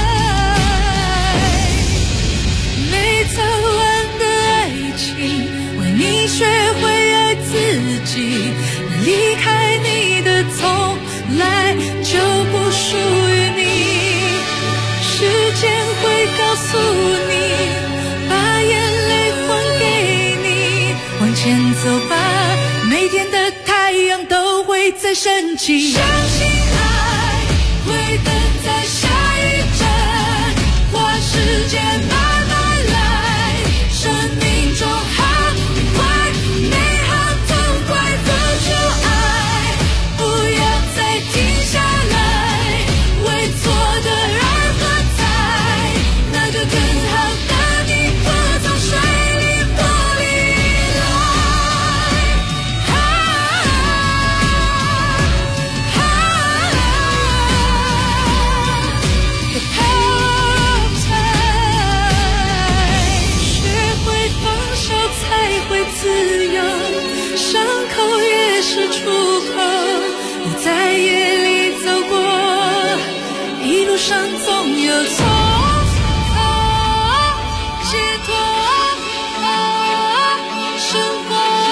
time， 没走完的爱情，为你学会爱自己。那离开你的从来就不属于你。时间会告诉你，把眼泪还给你。往前走吧，每天的太阳都会再升起。相信爱会等在下一站，花时间慢慢来，生命中好与坏，美好痛快，付出爱，不要再停下来，为错的人何在？那个更好的你不从水里火里来。The power of time， 学会放手才会自由，伤口也是出口。你在夜里走过，一路上总有错，解脱，生活，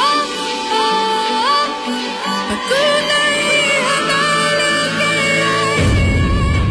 把孤单遗憾都留给爱。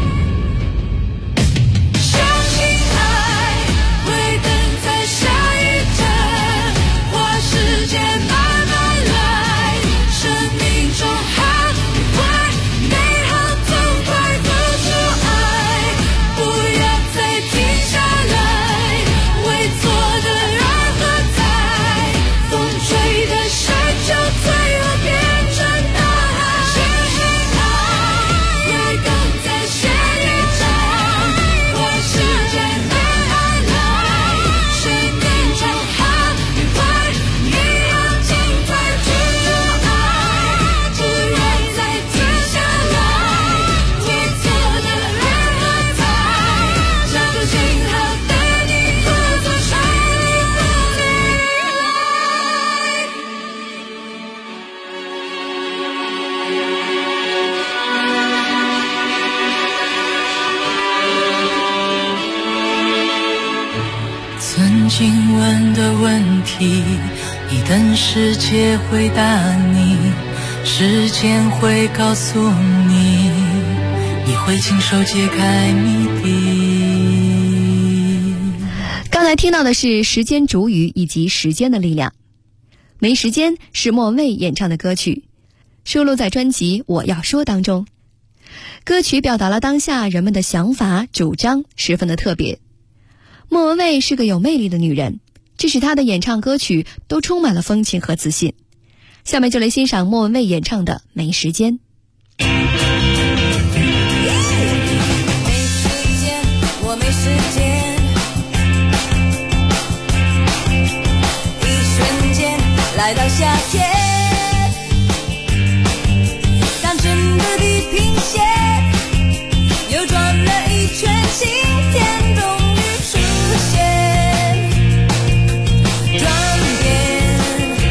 相信爱会等在下一站，花时间慢慢来，生命中好与坏，美好痛快，付出爱，不要再停下来，为错的人何在？风吹的山丘最后变成大海。相信爱会等在下一站，花时间慢慢来，生命中好与坏，一样尽快，付出爱，不要再停下来，为错的人何在？找不尽好的你不从水里火里来。曾经问的问题，一等时间回答你，时间会告诉你，你会亲手解开谜底。 刚才听到的是时间煮雨以及时间的力量。没时间是莫文蔚演唱的歌曲，收录在专辑《我要说》当中。歌曲表达了当下人们的想法主张，十分的特别。莫文蔚是个有魅力的女人，这使她的演唱歌曲都充满了风情和自信。下面就来欣赏莫文蔚演唱的《没时间》。 我没时间，一瞬间来到夏天，当真的地平线又转了一圈，晴天终于出现，转变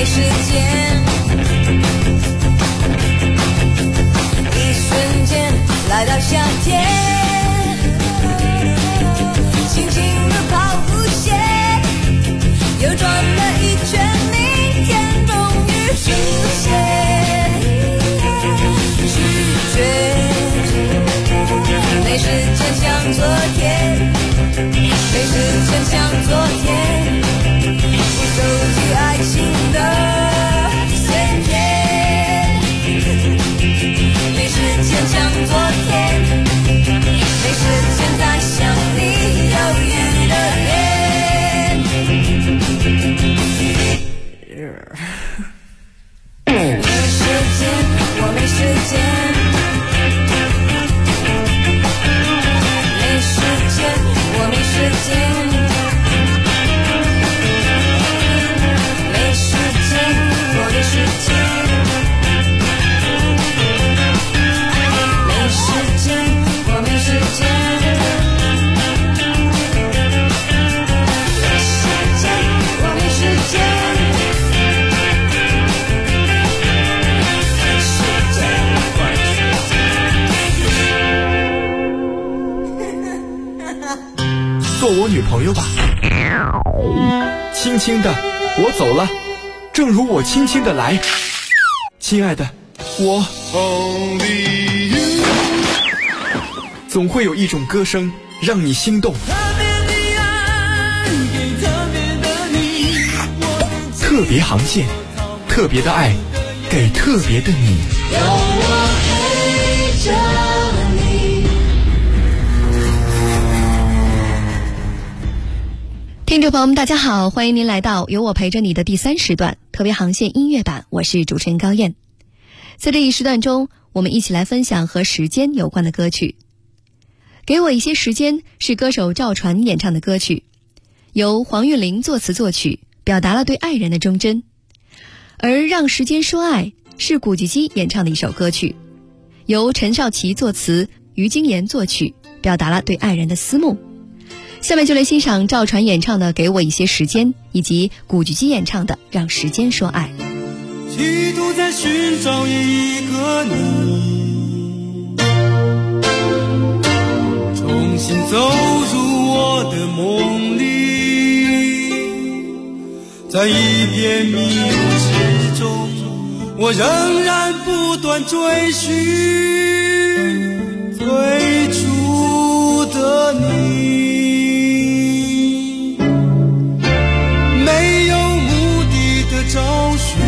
时间，一瞬间来到夏天，轻轻地跑步鞋，又转了一圈，明天终于实现，拒绝没时间像昨天，没时间像昨天，不收集爱情的先天，没时间像昨天，没时间再想你犹豫的脸，没时间，我没时间，没时间，我没时间，没时间，我没时间，没时间，我没时间，没时间，我没时间，没时间，我没做我女朋友吧。轻轻的，我走了，正如我轻轻的来。亲爱的，我总会有一种歌声让你心动。特别航线，特别的爱，给特别的你。 有我陪着你。 听众朋友们，大家好，欢迎您来到有我陪着你的第3时段特别航线音乐版，我是主持人高燕。在这一时段中，我们一起来分享和时间有关的歌曲。给我一些时间是歌手赵传演唱的歌曲，由黄韵玲作词作曲，表达了对爱人的忠贞。而让时间说爱是古巨基演唱的一首歌曲，由陈少琪作词，于京言作曲，表达了对爱人的思慕。下面就来欣赏赵传演唱的《给我一些时间》，以及古巨基演唱的《让时间说爱》。 企图在寻找一个你，重新走入我的梦里，在一片迷雾之中，我仍然不断追寻最初的你。没有目的的找寻，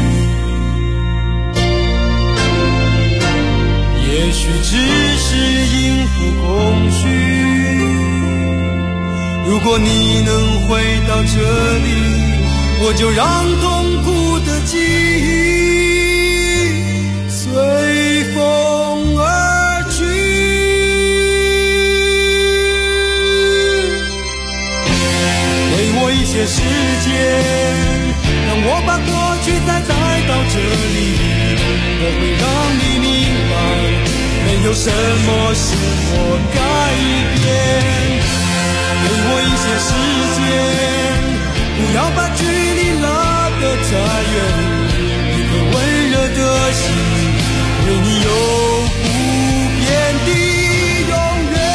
也许只是应付空虚。如果你能回到这里，我就让痛苦的记忆随风而去。给我一些时间，让我把过去再带到这里，我会让你明白，没有什么是我改变。给我一些时间，不要把距离拉得太远，一颗温热的心，为你有不变的永远。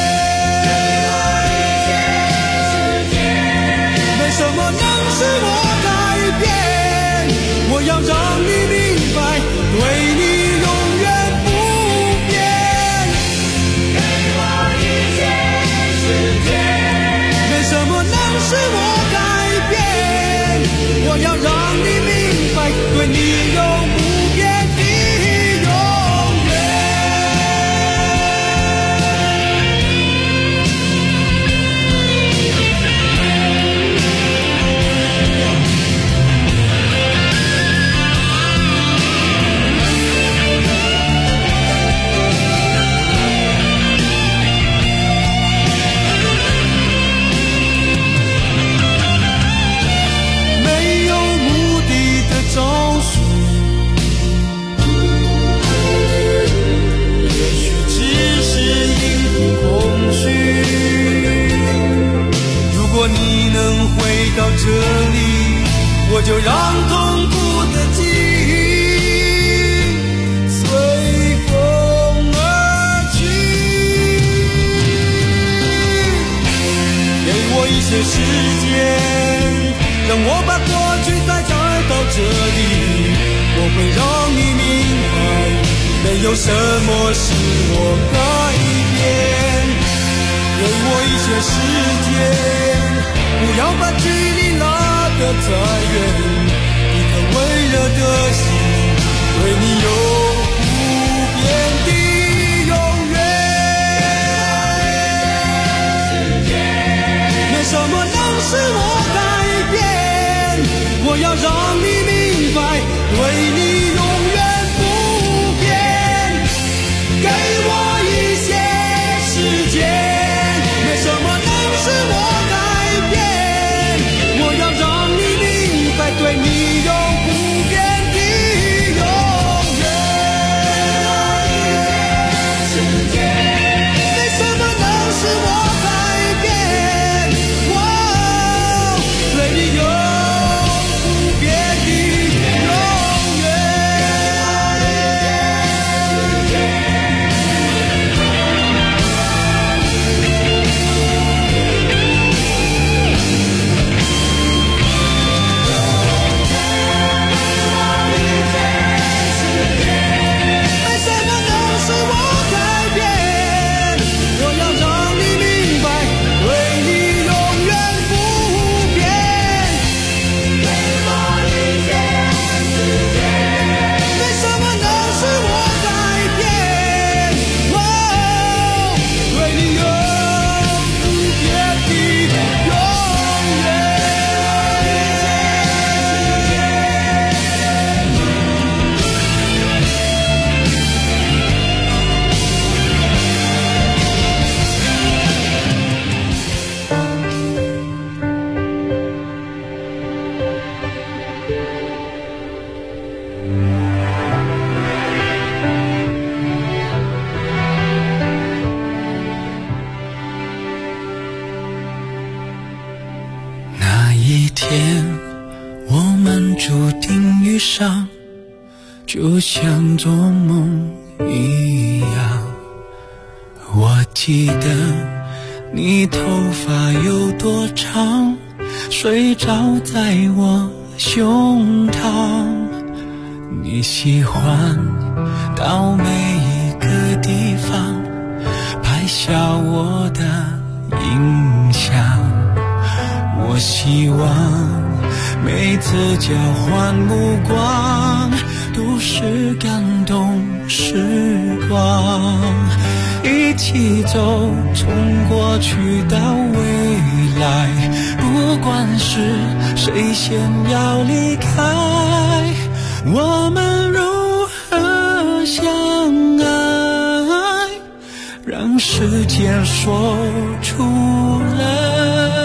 没什么能使我改变，我要让你明白，对你永远不变。给我一些时间，没什么能使我改变，我要让你明白，对你有不变的永远。没有目的的找寻，也许只是应付空虚。如果你能回到这里， 我就让痛苦的记忆随风而去。给我一些时间，让我把过去再找到这里，我会让你明白，没有什么是我改变。给我一些时间，不要把距离拉得太远，一颗温热的心对你有不变的永远。没什么能使我改变，我要让你明白，对你永远不变。给我一些时间，没什么能使我改变，我要让你明白，对你有不变的永远。没什么能使我改变，我对你有不变的永远。没什么能使我改变，我要让你明白，对你永远不变。给我一些时间，没什么能使我改变，我对你有不变的永远。那一天，我们注定遇上，就像做梦一样。我记得你头发有多长，睡着在我胸膛。你喜欢到每一个地方拍下我的印象。我希望每次交换目光都是感动时光，一起走，从过去到未来，不管是谁先要离开，我们如何相爱，让时间说出来。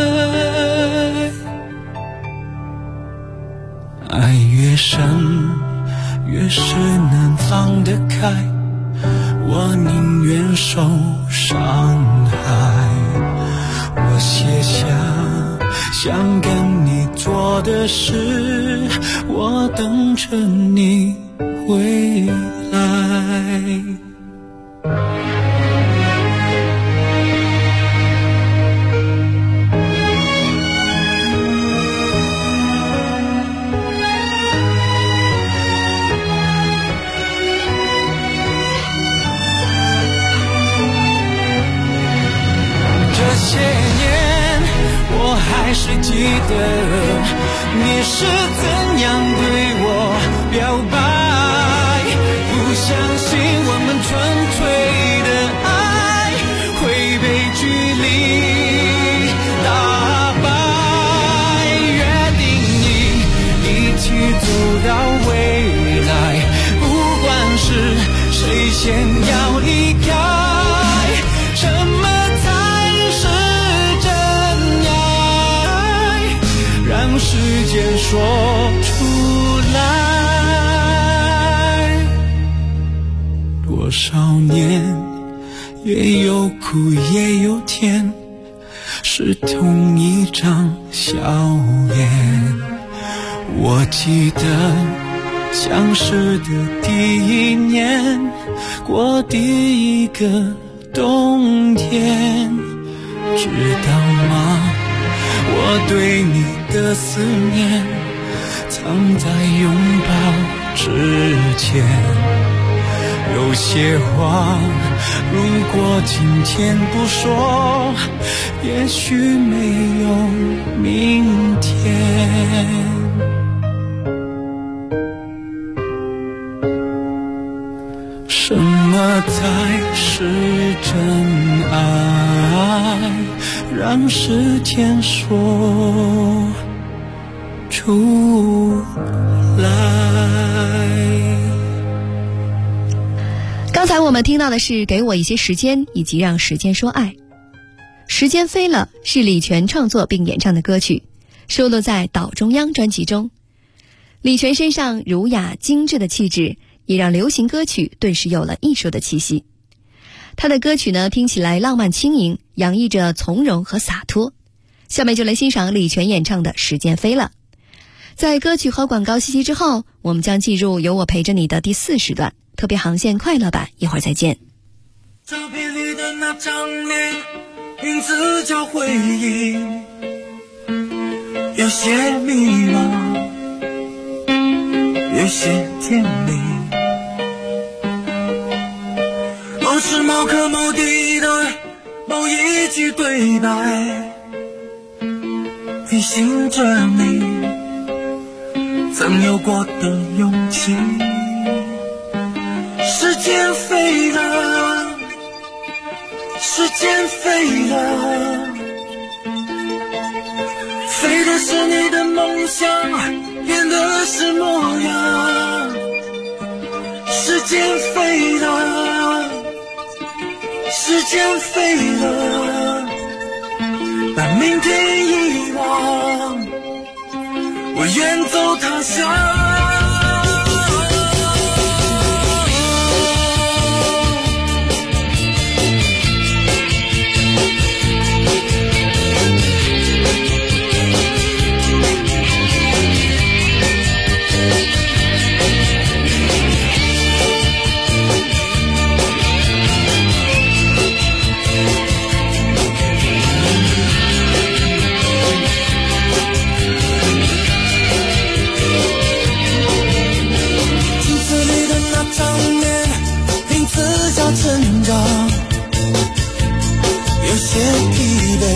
爱越深，越是能放得开，我宁愿受伤害。我写下想跟你做的事，我等着你回来。这些年我还是记得你是怎样对我表白，不相信我们纯粹的爱会被距离打败，约定一起走到未来，不管是谁先要离开，什么让时间说出来。多少年也有苦也有甜，是同一张笑脸。 我记得相识的第一年，过第一个冬天，知道吗？我对你的思念藏在拥抱之前。有些话如果今天不说，也许没有明天。什么才是真爱？让时间说出来。 刚才我们听到的是《给我一些时间》以及《让时间说爱》。时间飞了是李泉创作并演唱的歌曲，收录在《岛中央》专辑中。李泉身上儒雅精致的气质，也让流行歌曲顿时有了艺术的气息。他的歌曲呢，听起来浪漫轻盈，洋溢着从容和洒脱。下面就来欣赏李泉演唱的《时间飞了》。在歌曲和广告信息之后，我们将进入有我陪着你的第4时段特别航线快乐版，一会儿再见。 照片里的那张脸，名字叫回忆，有些迷茫，有些甜蜜。某时某刻某地的某一句对白，提醒着你曾有过的勇气。时间飞了，时间飞了，飞的是你的梦想，变的是模样。时间飞了，时间飞了，把明天遗忘，我远走他乡。成长有些疲惫，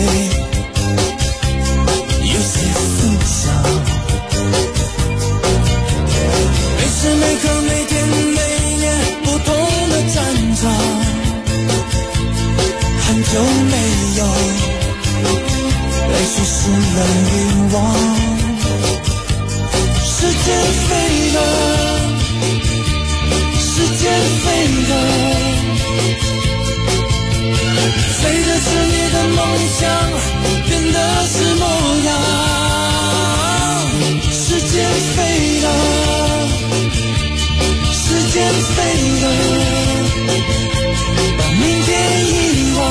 有些思想，每时每刻每天每年不同的战场，很久没有泪水湿了遗忘。时间飞了，时间飞了，飞的是你的梦想，变的是模样。时间飞了，时间飞了，把明天遗忘，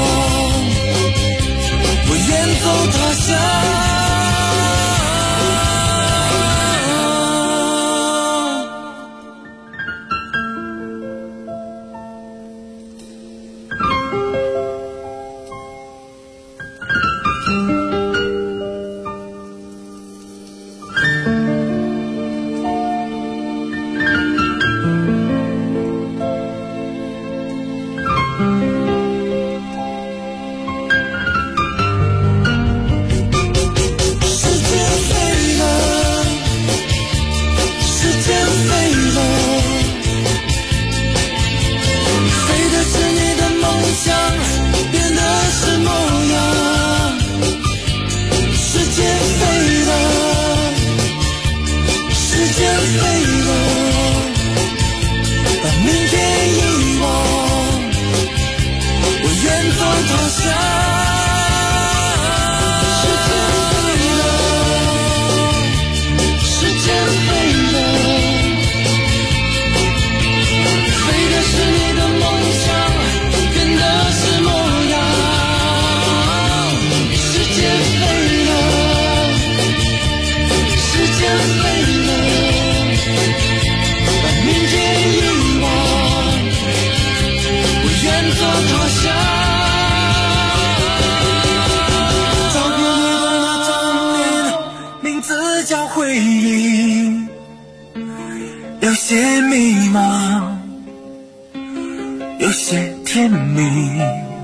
我远走他乡。 名字叫回忆，有些迷茫，有些甜蜜。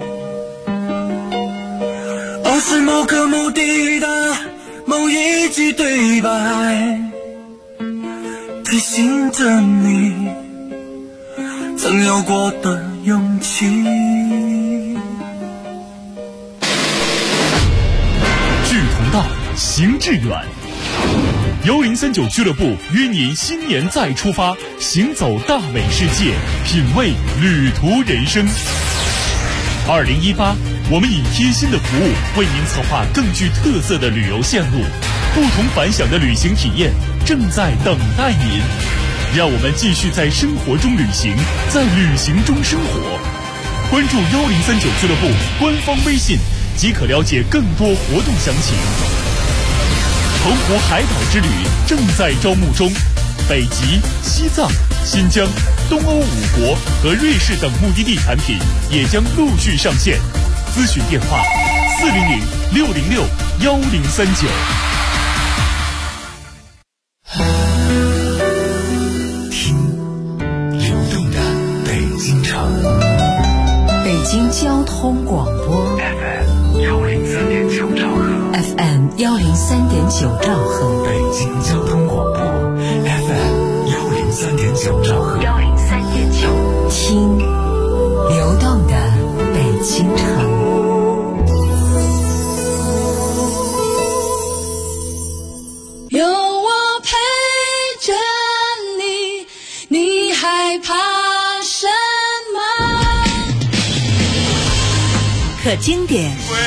而是某个目的的某一句对白，提醒着你曾有过的勇气。 志同道，行致远。1039俱乐部约您新年再出发，行走大美世界，品味旅途人生。2018，我们以贴心的服务为您策划更具特色的旅游线路，不同凡响的旅行体验正在等待您。让我们继续在生活中旅行，在旅行中生活。关注1039俱乐部官方微信，即可了解更多活动详情。澎湖海岛之旅正在招募中，北极、西藏、新疆、东欧5国和瑞士等目的地产品也将陆续上线。咨询电话400-606-1039。 听流动的北京城， 北京交通广播 FM103.9兆赫 ，FM103.9兆赫， 北京交通广播 FM103.9兆赫 ，103.9，听流动的北京城。 有我陪着你，你害怕什么？ 可经典，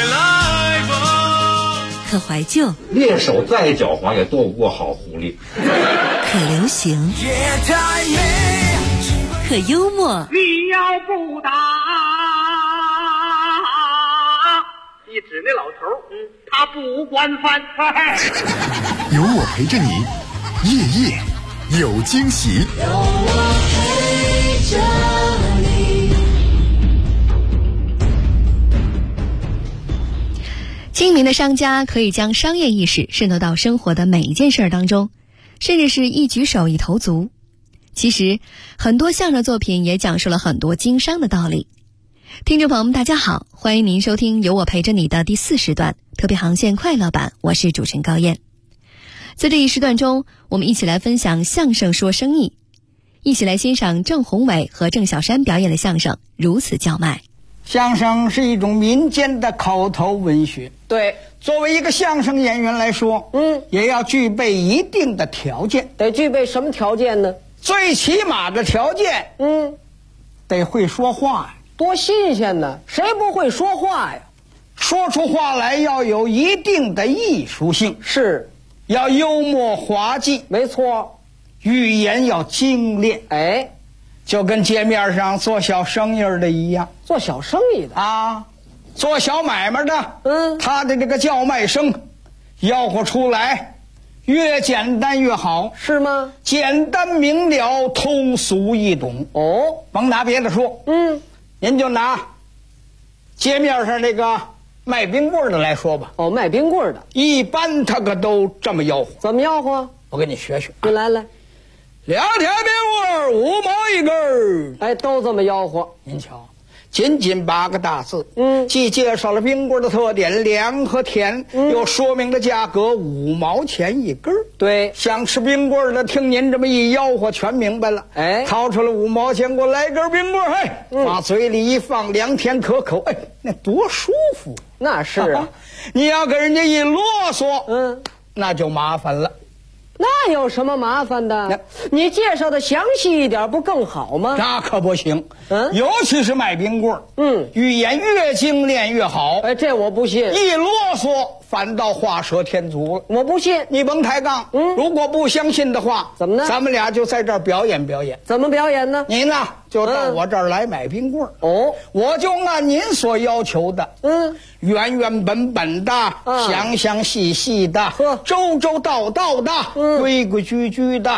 可怀旧， 猎手再狡猾也躲不过好狐狸。 可流行，可幽默。 你要不打，你指那老头，他不惯犯。 有我陪着你，夜夜有惊喜。 有我陪着你。 精明的商家可以将商业意识渗透到生活的每一件事当中，甚至是一举手一投足。其实很多相声作品也讲述了很多经商的道理。听众朋友们大家好，欢迎您收听有我陪着你的第4时段特别航线快乐版，我是主持人高燕。在这一时段中，我们一起来分享相声说生意，一起来欣赏郑宏伟和郑小山表演的相声《如此叫卖》。 相声是一种民间的口头文学，对，作为一个相声演员来说，也要具备一定的条件。得具备什么条件呢？最起码的条件，得会说话。多新鲜呢！谁不会说话呀？说出话来要有一定的艺术性，是，要幽默滑稽，没错，语言要精炼，哎，就跟街面上做小生意的一样，做小生意的啊，做小买卖的，他的这个叫卖声吆喝出来越简单越好，是吗？简单明了，通俗易懂。哦，甭拿别的说，您就拿街面上这个卖冰棍的来说吧。哦，卖冰棍的，一般他可都这么吆喝。怎么吆喝？我给你学学。你来来，2条冰棍5毛一根。哎，都这么吆喝。您瞧，仅仅8个大字，既介绍了冰棍的特点凉和甜，又说明了价格5毛钱一根。对，想吃冰棍的听您这么一吆喝，全明白了。哎，掏出了5毛钱，给我来根冰棍，嘿，往嘴里一放，凉甜可口，哎，那多舒服。那是啊，你要跟人家一啰嗦，那就麻烦了。那有什么麻烦的？你介绍的详细一点不更好吗？那可不行，尤其是卖冰棍，语言越精炼越好。哎，这我不信，一啰嗦反倒画蛇添足了。我不信，你甭抬杠。如果不相信的话，怎么呢？咱们俩就在这儿表演表演。怎么表演呢？您呢就到我这儿来买冰棍。哦，我就按您所要求的，原原本本的，详详细细的，周周到到的，规规矩矩的，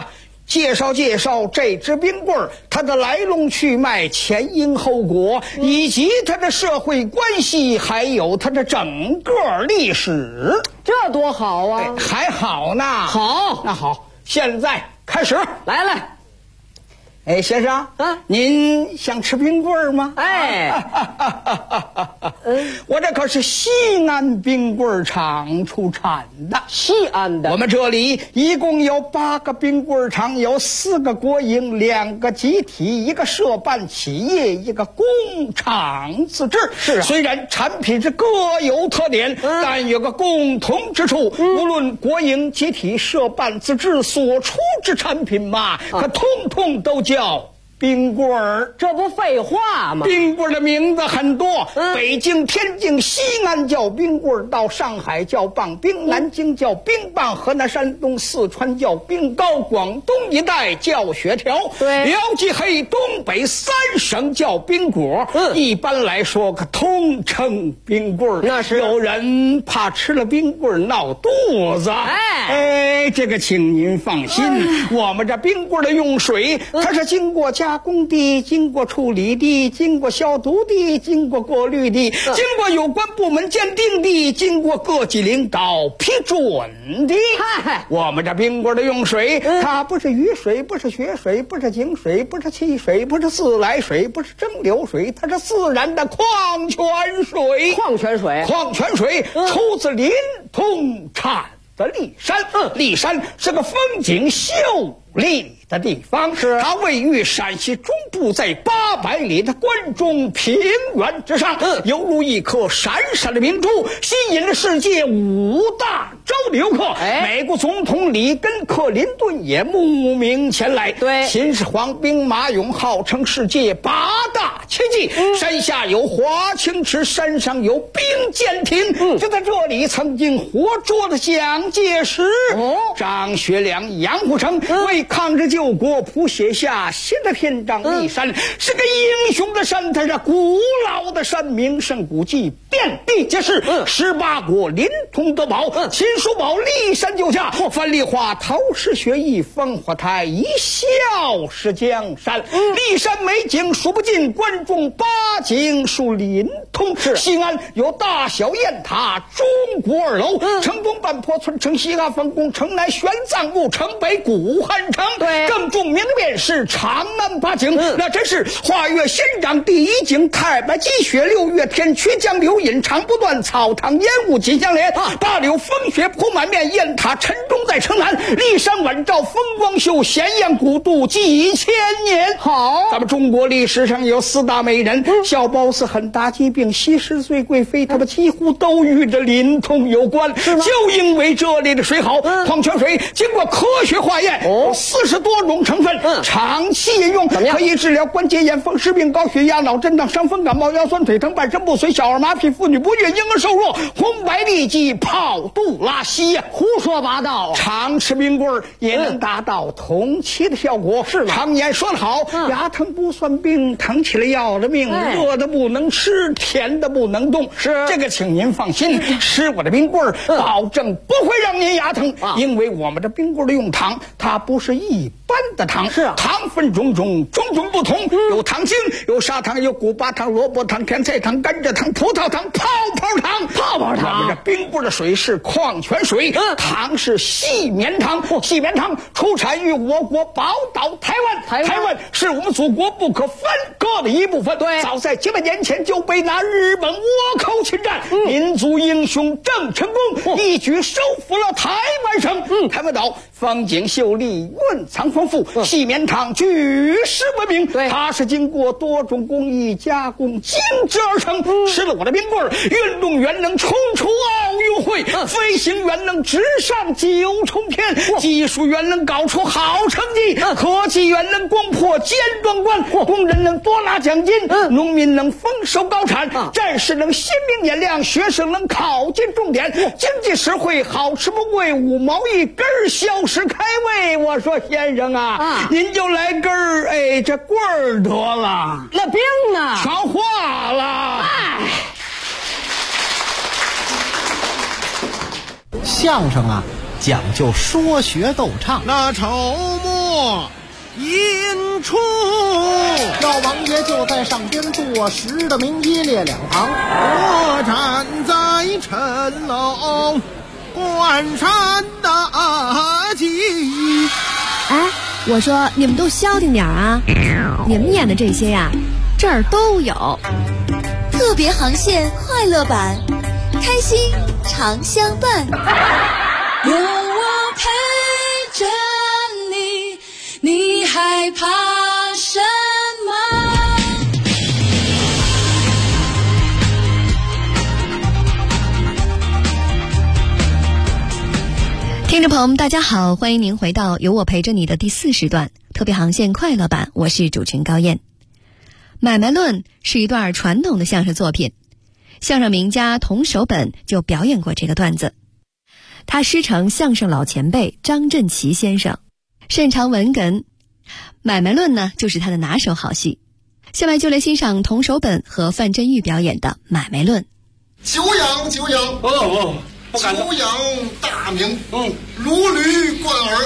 介绍这支冰棍儿它的来龙去脉、前因后果，以及它的社会关系，还有它的整个历史。 这多好啊！ 还好呢。 好， 那好，现在开始， 来。 哎，先生，您想吃冰棍儿吗？我这可是西安冰棍厂出产的。 西安的， 我们这里一共有8个冰棍厂，有4个国营，2个集体，1个社办企业，1个工厂自治。 是啊， 虽然产品是各有特点，但有个共同之处，无论国营、集体、社办、自治所出之产品嘛，可通通都叫冰棍儿。 这不废话吗？ 冰棍儿的名字很多，北京、天津、西安叫冰棍儿，到上海叫棒冰，南京叫冰棒，河南、山东、四川叫冰糕，广东一带叫雪条，辽吉黑东北3省叫冰果。一般来说可通称冰棍儿。 那是有人怕吃了冰棍儿闹肚子，这个请您放心，我们这冰棍儿的用水，它是经过加工的，经过处理的，经过消毒的，经过过滤的，经过有关部门鉴定的，经过各级领导批准的。我们这冰棍的用水，它不是雨水，不是雪水，不是井水，不是汽水，不是自来水，不是蒸馏水，它是自然的矿泉水。 矿泉水出自临潼产的骊山。骊山是个风景秀丽的地方，它位于陕西中部，在800里的关中平原之上，犹如一颗闪闪的明珠，吸引了世界5大洲的游客。美国总统里根、克林顿也慕名前来。秦始皇兵马俑号称世界8大奇迹，山下有华清池，山上有兵舰艇。就在这里，曾经活捉了蒋介石、张学良、杨虎城，为抗日救国谱写下新的篇章。骊山是个英雄的山，它是古老的山，名胜古迹遍地皆是。18国临潼得宝，秦叔宝骊山救驾，樊梨花陶石学艺，烽火台一笑是江山。骊山美景数不尽，关中8景属临潼。西安有大小雁塔、中国2楼，城东半坡村，城西阿房宫，城南玄奘墓，城北古汉城。更著名的便是长安8景，那真是花月仙掌第一景，太白积雪6月天，曲江流饮长不断，草堂烟雾紧相连，大柳风雪铺满面，雁塔沉中在城南，骊山晚照风光秀，咸阳古渡几千年。好，咱们中国历史上有4大美人，小 boss 很大疾病，西施最贵妃，他们几乎都与这临潼有关。就因为这里的水好，矿泉水经过科学化验，有40多种成分，长期饮用可以治疗关节炎、风湿病、高血压、脑震荡、伤风感冒、腰酸腿疼、半身不遂、小儿麻痹、妇女不孕、婴儿瘦弱、红白痢疾、跑肚拉稀呀！胡说八道！常吃冰棍也能达到同期的效果，是吗？常言说得好，牙疼不算病，疼起来要了命，热的不能吃，甜的不能动。是这个，请您放心，吃我的冰棍保证不会让您牙疼，因为我们这冰棍的用糖，它不是一般的糖，糖分种种不同，有糖精，有砂糖，有古巴糖、萝卜糖、甜菜糖、甘蔗糖、葡萄糖、泡泡糖。我们这冰棍的水是矿泉水，糖是细棉糖。细棉糖出产于我国宝岛台湾，台湾是我们祖国不可分割的一部分。早在几百年前就被那日本倭寇侵占，民族英雄郑成功一举收复了台湾省。台湾岛风景秀丽，蕴藏丰富，细棉糖举世闻名。它是经过多种工艺加工精制而成。吃了我的冰棍，运动员能冲出奥运会，飞行员能直上9重天，技术员能搞出好成绩，科技员能攻破尖端关，工人能多拿奖金，农民能丰收高产，战士能新兵眼亮，学生能考进重点，经济实惠，好吃不贵，5毛一根，消食开胃。我说先生啊，您就来根这棍儿得了， 那冰呢？ 全化了。 相声啊， 讲究说学逗唱。 那筹末引出， 老王爷就在上边坐实的名一列两旁， 我站在城楼观山大景。 哎，我说你们都消停点啊！你们演的这些呀，这儿都有。 特别航线快乐版，开心常相伴。 有我陪着你，你害怕什么？ 听众朋友们，大家好，欢迎您回到有我陪着你的第4时段特别航线快乐版，我是主持人高燕。买卖论是一段传统的相声作品，相声名家童守本就表演过这个段子。他师承相声老前辈张振奇先生，擅长文哏，买卖论呢就是他的拿手好戏。下面就来欣赏童守本和范振钰表演的买卖论。 久仰久仰，不敢久仰大名，如驴贯耳。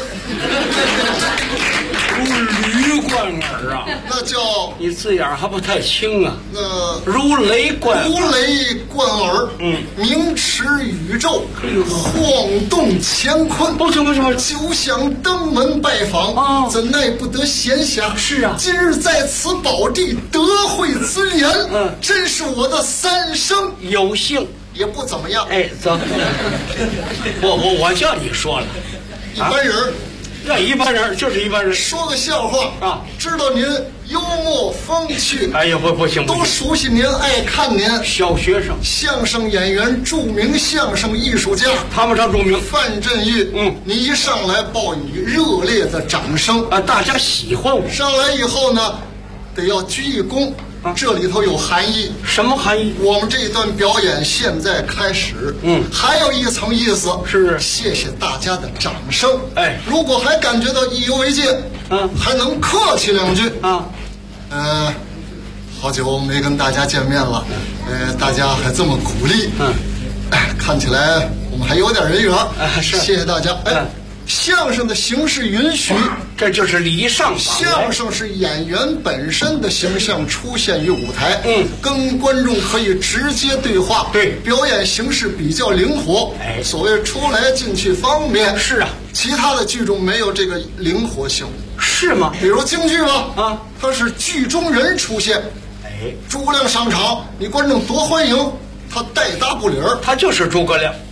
如驴贯耳啊， 那叫你字眼还不太清啊。 那如雷贯耳，名驰宇宙，晃动乾坤。 不行， 久想登门拜访，怎奈不得闲暇。 是啊， 今日在此宝地得会尊严，真是我的3生有幸。 也不怎么样。 哎，走，我叫你说了， 一般人， 那一般人就是一般人。 说个笑话啊，知道您幽默风趣。 哎呀，不行， 都熟悉您，爱看您。 小学生， 相声演员，著名相声艺术家， 谈不上著名。 范振钰，你一上来报以热烈的掌声啊，大家喜欢我。 上来以后呢，得要鞠一躬。这里头有含义。 什么含义？ 我们这一段表演现在开始。还有一层意思是谢谢大家的掌声。 哎， 如果还感觉到意犹未尽，还能客气2句啊。 好久没跟大家见面了，大家还这么鼓励，看起来我们还有点人缘。 是， 谢谢大家。相声的形式允许， 这就是礼尚往来。 相声是演员本身的形象出现于舞台，跟观众可以直接对话， 对， 表演形式比较灵活，所谓出来进去方便。 是啊， 其他的剧种没有这个灵活性。 是吗？ 比如京剧吧，它是剧中人出现，诸葛亮上场，你观众多欢迎，他带搭不理儿， 他就是诸葛亮，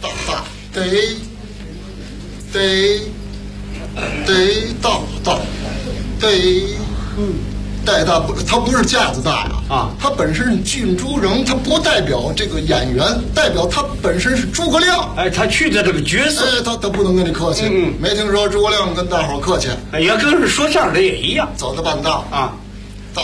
带大不，他不是架子大呀，他本身是郡诸人，他不代表这个演员，代表他本身是诸葛亮。 他去的这个角色， 他不能跟你客气。没听说诸葛亮跟大伙儿客气。 也跟说相声的也一样， 走到半道啊， 大，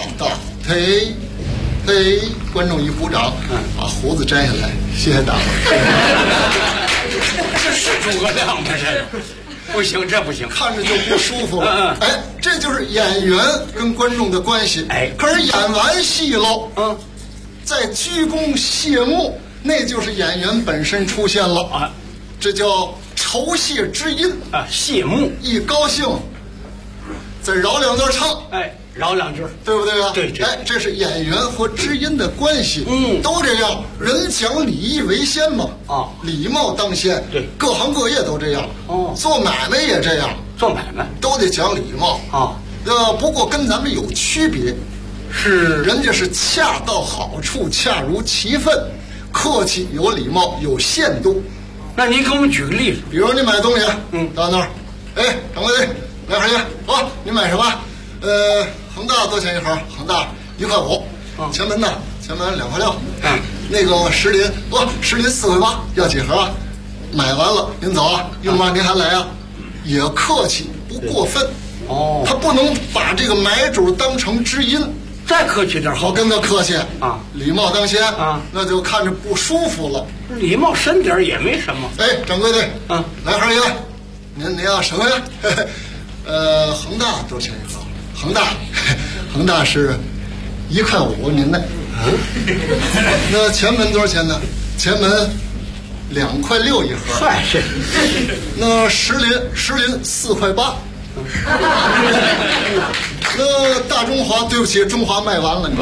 观众一鼓掌，把胡子摘下来，谢谢大伙儿。 这是诸葛亮吗？这不行，这不行， 看着就不舒服了。这就是演员跟观众的关系。可是演完戏喽，在鞠躬谢幕，那就是演员本身出现了啊，这叫酬谢之音啊，谢幕。 一高兴，再饶2段唱， 饶2句， 对不对啊？ 对， 这是演员和知音的关系。都这样，人讲礼义为先嘛，礼貌当先。 对， 各行各业都这样。做买卖也这样， 做买卖都得讲礼貌啊。不过跟咱们有区别， 是人家是恰到好处，恰如其分，客气有礼貌有限度。 那您给我们举个例子， 比如你买东西，到那儿，掌柜的，来盒烟，好，你买什么？恒大多少钱一盒？恒大1块5。前门呢？前门2块6。那个石林4块8，要几盒啊？买完了您走啊，用完您还来啊？也客气，不过分。他不能把这个买主当成知音， 再客气点好，跟他客气啊，礼貌当先啊，那就看着不舒服了。 礼貌深点也没什么。 掌柜的，来盒烟，您要什么呀？恒大多少钱一盒？恒大是1块5，您呢？那前门多少钱呢？前门 2块6一盒。 嗨，是。 那石林4块8。那大中华，对不起，中华卖完了。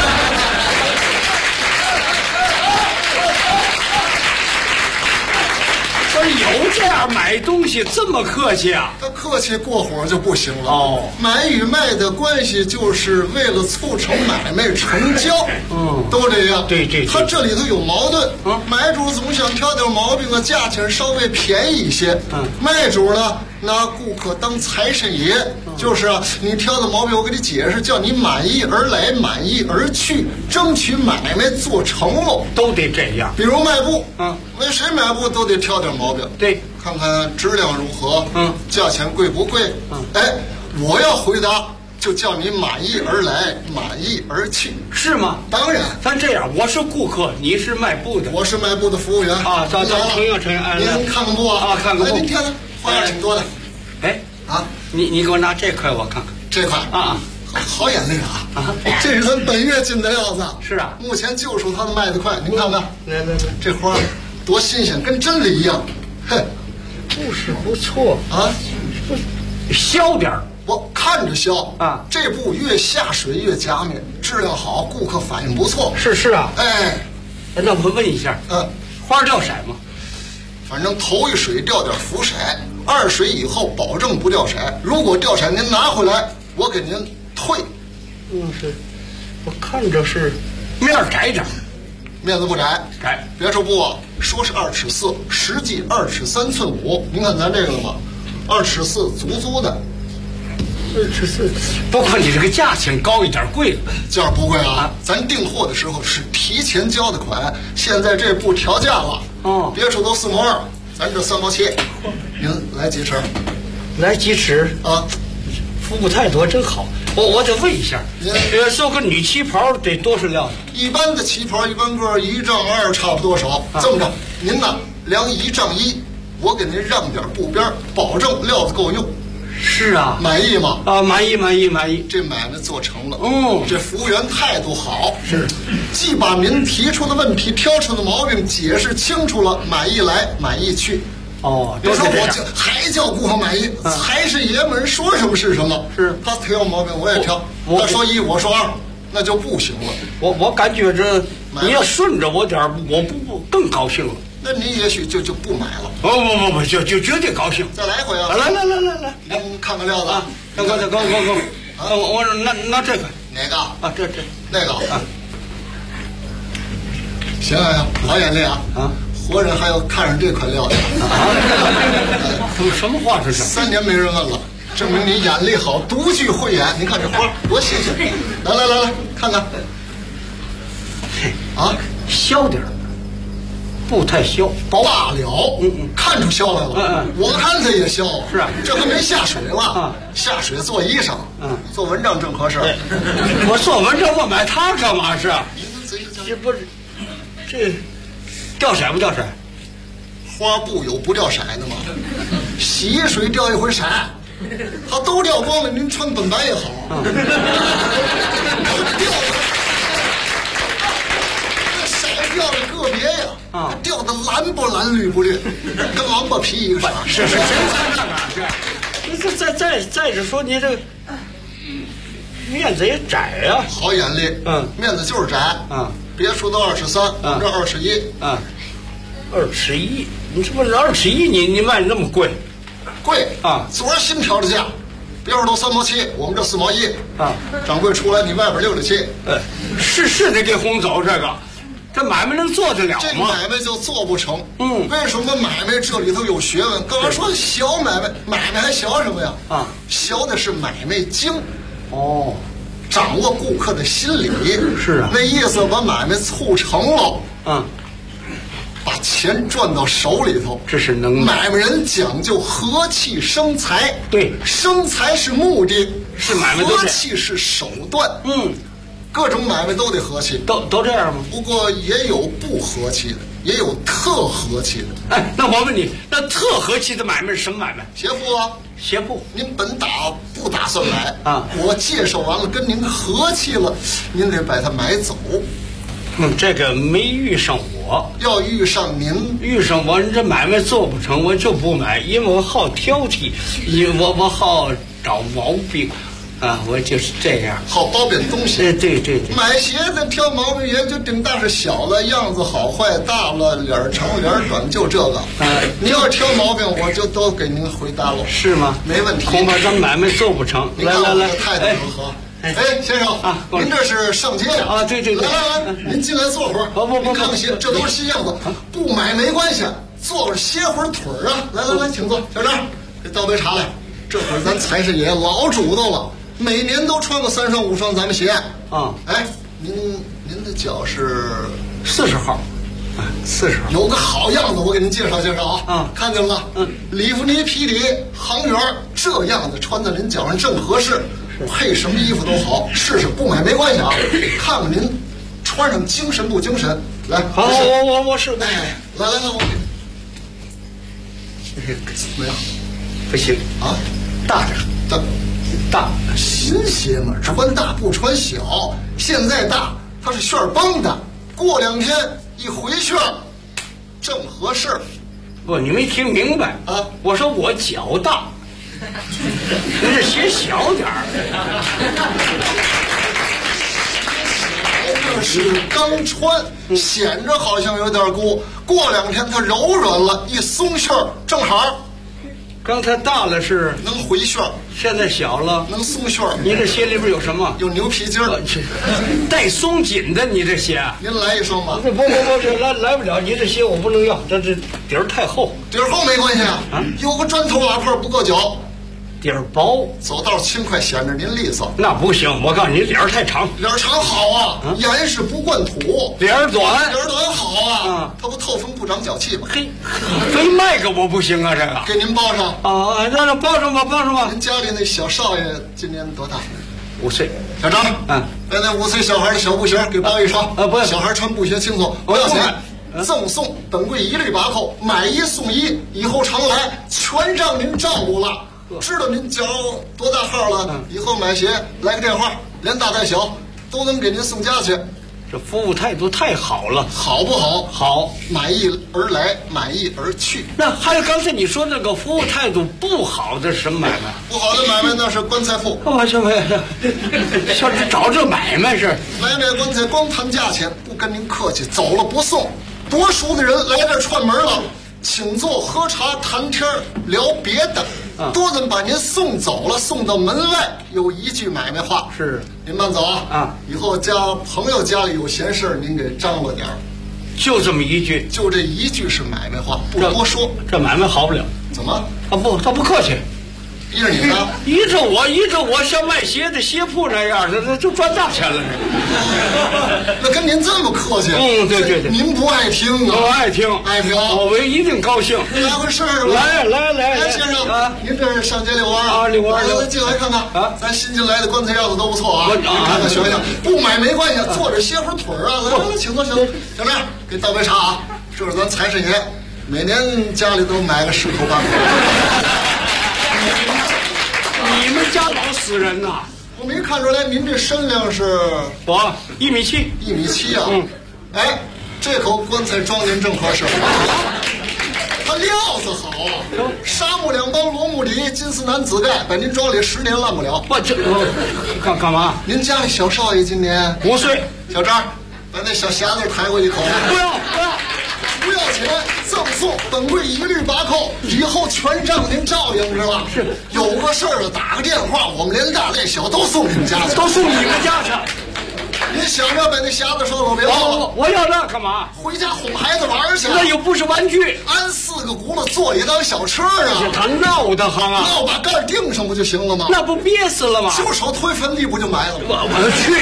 不是有这样买东西这么客气啊？ 他客气过火就不行了。哦，买与卖的关系就是为了促成买卖成交。都这样。 对， 他这里头有矛盾。买主总想挑点毛病的，价钱稍微便宜一些。卖主呢，拿顾客当财神爷，就是啊，你挑的毛病我给你解释，叫你满意而来，满意而去，争取买卖做成喽。 都得这样。 比如卖布，为谁买布都得挑点毛病。 对， 看看质量如何，价钱贵不贵？哎，我要回答就叫你满意而来，满意而去， 是吗？ 当然， 咱这样，我是顾客，你是卖布的， 我是卖布的服务员啊。咱承认， 您看看布啊？ 看看布。 您看看，花样挺多的。 哎啊，你给我拿这块我看看。 这块啊，好眼力啊！这是咱本月进的料子。 是啊， 目前就属它卖得快。您看看，来，这花多新鲜，跟真的一样。嘿， 布是不错啊， 削点儿。 我看着削啊， 这布越下水越加面，质量好，顾客反应不错。 是啊， 哎， 那我问一下，花掉色吗？ 反正头一水掉点浮色，2水以后保证不掉色。如果掉色，您拿回来，我给您退。 是，我看着是面窄点， 面子不窄， 窄。 别说布啊，说是2尺4，实际2尺3寸5。您看咱这个了吗？2尺4，足的。 2尺4，不过你这个价钱高一点，贵了。 价不贵啊，咱订货的时候是提前交的款，现在这布调价了。别处都4毛2，咱这3毛7。您来几尺？ 来几尺啊？ 服务态度真好。我得问一下，做个女旗袍得多少料？ 一般的旗袍一般个1丈2差不多少。这么着，您呢量1丈1，我给您让点布边，保证料子够用。 是啊， 满意吗？ 啊，满意。 这买卖做成了。 这服务员态度好， 是， 既把您提出的问题、挑出的毛病解释清楚了，满意来，满意去。 别说我还叫顾客满意，财是爷们，说什么是什么。 是， 他挑毛病我也挑，他说1，我说2，那就不行了。 我感觉这你要顺着我点，我不更高兴了。 那您也许就不买了。 不，就绝对高兴。 再来一回啊！ 来， 您看看料子啊！ 给我拿这个。 哪个啊？这那个啊。行，好眼力啊！活人还要看上这块料子什么话是这 ？3年没人问了，证明你眼力好，独具慧眼。您看这花多新鲜！来，看看。啊， 削点儿。不太削， 罢了。看出削来了。我看他也削。 是啊， 这还没下水了。下水做衣裳。做蚊帐正合适。 我做蚊帐，我买它干嘛是？这不是，这掉色不掉色？ 花布有不掉色的吗？洗衣水掉一回色，它都掉光了，您穿本白也好。掉的个别呀，掉的蓝不蓝绿不绿，跟王八皮一个色。 是，再者说你这个面子也窄啊。 好眼力，面子就是窄。别说到2尺3，我们这2尺1。 2尺1，你这不是2尺1，你卖那么贵？ 贵啊！昨儿新调的价，别说都3毛7，我们这4毛1。掌柜出来，你外边6里7。 是得给轰走这个。这买卖能做得了吗？ 这买卖就做不成。为什么买卖这里头有学问？刚才说小买卖，买卖还学什么呀？学的是买卖经。掌握顾客的心理。 是啊， 那意思把买卖促成了。把钱赚到手里头， 这是能。 买卖人讲究和气生财。 对， 生财是目的， 是买卖和气是手段。各种买卖都得和气， 都这样吗？ 不过也有不和气的，也有特和气的。 哎，那我问你，那特和气的买卖是什么买卖？ 鞋铺啊， 鞋铺。 您不打算买啊？我介绍完了，跟您和气了，您得把它买走。 这个没遇上我。 要遇上您， 遇上我，你这买卖做不成，我就不买，因为我好挑剔，因为我好找毛病。我就是这样， 好包贬东西。 对， 买鞋子挑毛病也就顶大是小了，样子好坏大了，脸长脸短，就这个。你要挑毛病，我就都给您回答了。 是吗？ 没问题。 恐怕咱买卖做不成。来， 态度如何？先生啊，您这是上街呀？ 啊，对。 来，您进来坐会儿。不，看看鞋，这都是新样子，不买没关系，坐会儿歇会儿腿儿啊。来，请坐。小张，给倒杯茶来。这会儿咱财神爷老主动了。每年都穿个3双5双咱们鞋啊！您的脚是 40号，40号。 有个好样子，我给您介绍啊！看见了吗？里弗尼皮里航员这样子穿在您脚上正合适，配什么衣服都好，试试不买没关系啊！看看您穿上精神不精神？来， 好，我是来，我没有， 不行啊， 大点。大新鞋嘛，穿大不穿小。现在大它是旋绷的，过2天一回旋，正合适。 不，你没听明白啊？我说我脚大，您这鞋小点儿。 这是刚穿，显着好像有点鼓，过2天它柔软了，一松旋正好。 刚才大了是能回旋， 现在小了能松旋。 你这鞋里边有什么？ 有牛皮筋儿， 带松紧的。你这鞋， 您来一双吧。 不，来不了。你这鞋我不能要，这底儿太厚。 底儿厚没关系啊，有个砖头瓦块不够脚。 底儿薄， 走道轻快，显着您利索。 那不行，我告诉你，脸儿太长。 脸长好啊，严实不惯土。 脸儿短好啊，它不透风不长脚气吗？ 嘿，非卖给我不行啊！这个给您包上啊，让包上吧。 您家里那小少爷今年多大 ？5岁。 小张，把那5岁小孩的小布鞋给包一双啊！不， 小孩穿布鞋轻松，不要钱。赠送本柜一律把扣，买1送1，以后常来，全让您照顾了。知道您脚多大号了，以后买鞋来个电话，连大带小都能给您送家去。 这服务态度太好了， 好不好？ 好， 满意而来，满意而去。 那还有刚才你说那个服务态度不好的什么买卖？ 不好的买卖那是棺材铺。 什么？像是找这买卖是？ 来买棺材光谈价钱，不跟您客气，走了不送。多熟的人来这儿串门了，请坐喝茶谈天聊别的。多的把您送走了，送到门外有一句买卖话是： 您慢走啊！以后朋友家里有闲事，您给张罗点儿。 就这么一句， 就这一句是买卖话，不多说。 这买卖好不了。 怎么？ 他不客气。 依着你呢？ 依着我像卖鞋的鞋铺那样的，就赚大钱了。 那跟您这么客气？ 对。 您不爱听啊？ 我爱听，我一定高兴。 来回事儿吧？ 来，先生啊，您这是上街遛弯啊？ 遛弯。 来进来看看啊，咱新进来的棺材样子都不错啊。看看学学，不买没关系，坐着歇会儿腿啊。来，请坐。小妹，给倒杯茶啊。这是咱财神爷，每年家里都买个10口8口。 你们家老死人呐！ 我没看出来，您这身量是我1.7米 ，1.7米啊。这口棺材装您正合适。它料子好啊，沙木2帮罗木底金丝楠紫盖，把您装里10年烂不了。 我这干嘛？ 您家里小少爷今年 5岁。 小张，把那小匣子抬过一口。不要钱，赠送，本柜一律把扣，以后全让您照应着了。 是， 有个事儿打个电话，我们连大带小都送你们家去， 都送你们家去。 您想着把那匣子收了，别忘了。 我要那干嘛？ 回家哄孩子玩去。 那又不是玩具， 安4个轱辘座椅当小车啊！ 他闹得慌啊！ 那我把盖钉上不就行了吗？ 那不憋死了吗？ 就手推坟地不就埋了吗？ 我去！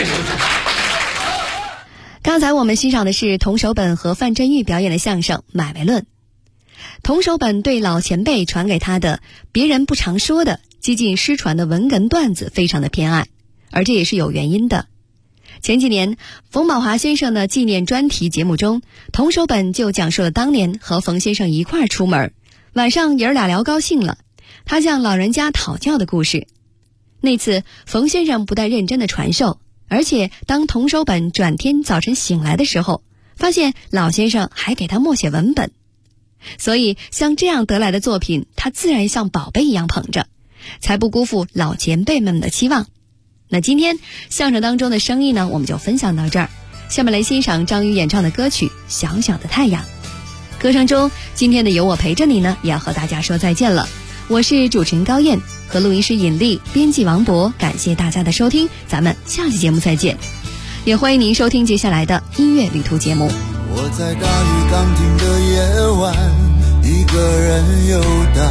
刚才我们欣赏的是童守本和范振钰表演的相声《买卖论》。童守本对老前辈传给他的别人不常说的几近失传的文哏段子非常的偏爱，而这也是有原因的。前几年冯宝华先生的纪念专题节目中，童守本就讲述了当年和冯先生一块儿出门，晚上爷儿俩聊高兴了，他向老人家讨教的故事。那次冯先生不但认真的传授，而且当童守本转天早晨醒来的时候， 发现老先生还给他默写文本，所以像这样得来的作品，他自然像宝贝一样捧着，才不辜负老前辈们的期望。那今天相声当中的生意呢，我们就分享到这儿。下面来欣赏张宇演唱的歌曲《小小的太阳》。歌声中，今天的有我陪着你呢，也要和大家说再见了。我是主持人高燕，和录音师尹丽，编辑王博，感谢大家的收听，咱们下期节目再见。也欢迎您收听接下来的音乐旅途节目。 我在大雨刚停的夜晚，一个人游荡，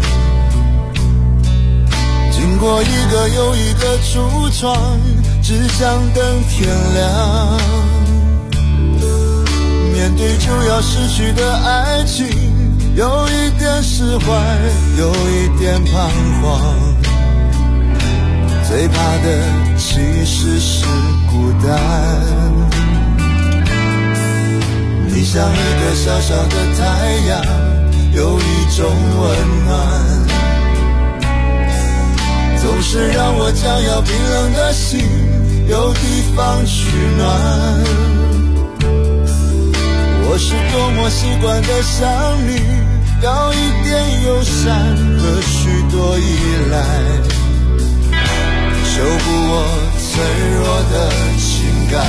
经过一个又一个橱窗，只想等天亮。面对就要失去的爱情，有一点释怀，有一点彷徨。最怕的其实是孤单。你像一个小小的太阳，有一种温暖，总是让我将要冰冷的心有地方取暖。我是多么习惯的想你，要一点友善和许多依赖，修补我脆弱的情感。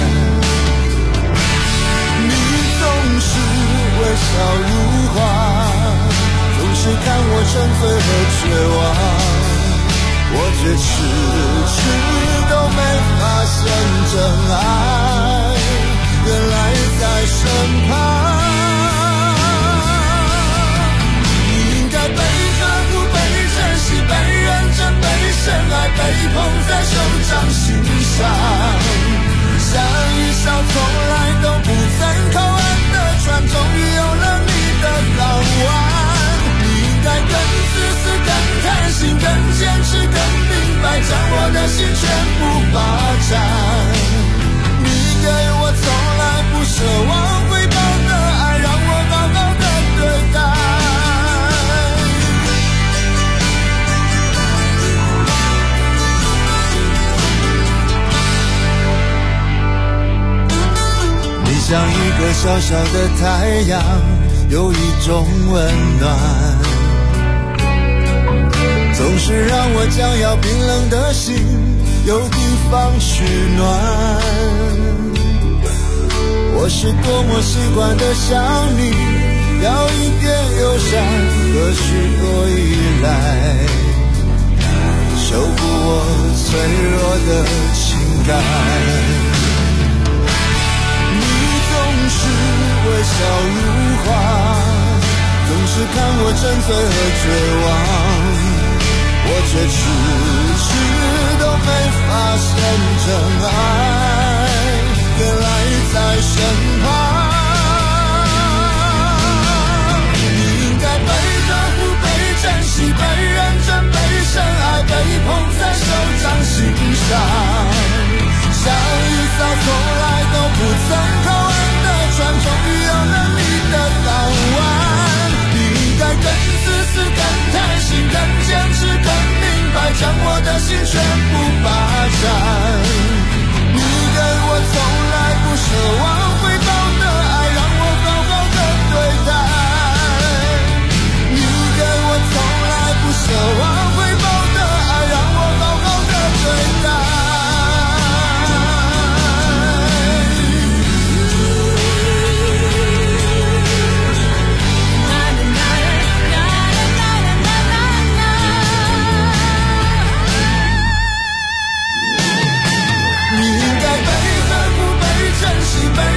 你总是微笑如花，总是看我沉醉和绝望，我却迟迟都没发现真爱原来在身旁。你应该被呵护、被珍惜、被认真、被深爱、被捧在手掌心上，像一艘从来都不曾靠岸的船，终于有了你的港湾。你应该更自私、更贪心、更坚持、更明白，将我的心全部霸占。你给我从来不奢望回报的爱，让我好好的对待。你像一个小小的太阳，有一种温暖，总是让我将要冰冷的心有地方取暖。我是多么习惯的想你，要一点友善和许多依赖，修补我脆弱的情感。你总是微笑如花，总是看我沉醉和绝望，我却迟迟都没发现真爱原来在身旁。你应该被呵护、被珍惜、被认真、被深爱、被捧在手掌心上，像一艘从来都不曾靠岸的船，终于有了你的港湾。你应该更自私、更贪心、更坚持、更明白，将我的心全部霸占。你给我从来不奢望回报的爱，让我好好的对待。你给我从来不奢望回报的爱，让我好好的对待。你应该被呵护、被珍惜、被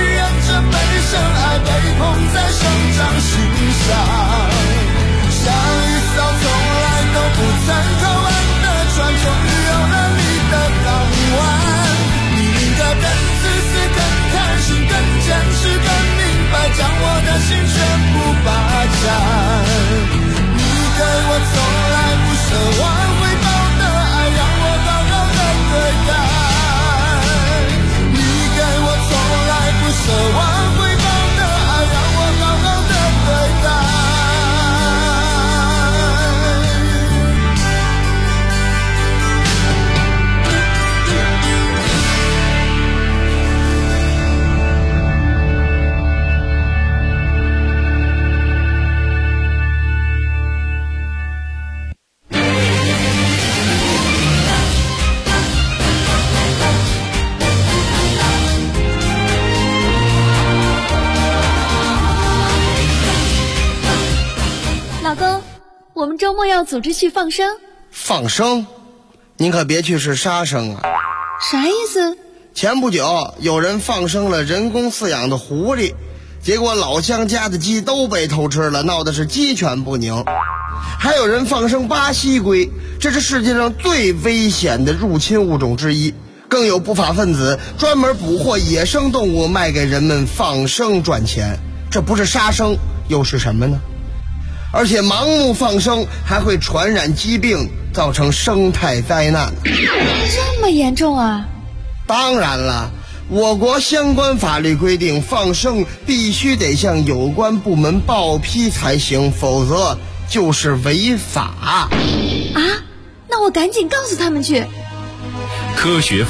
周末要组织去放生。 放生？您可别去是杀生啊！ 啥意思？ 前不久有人放生了人工饲养的狐狸，结果老乡家的鸡都被偷吃了，闹的是鸡犬不宁。还有人放生巴西龟，这是世界上最危险的入侵物种之一。更有不法分子专门捕获野生动物卖给人们放生赚钱，这不是杀生又是什么呢？而且盲目放生还会传染疾病，造成生态灾难。 这么严重啊？ 当然了，我国相关法律规定，放生必须得向有关部门报批才行，否则就是违法。 啊，那我赶紧告诉他们去。 科学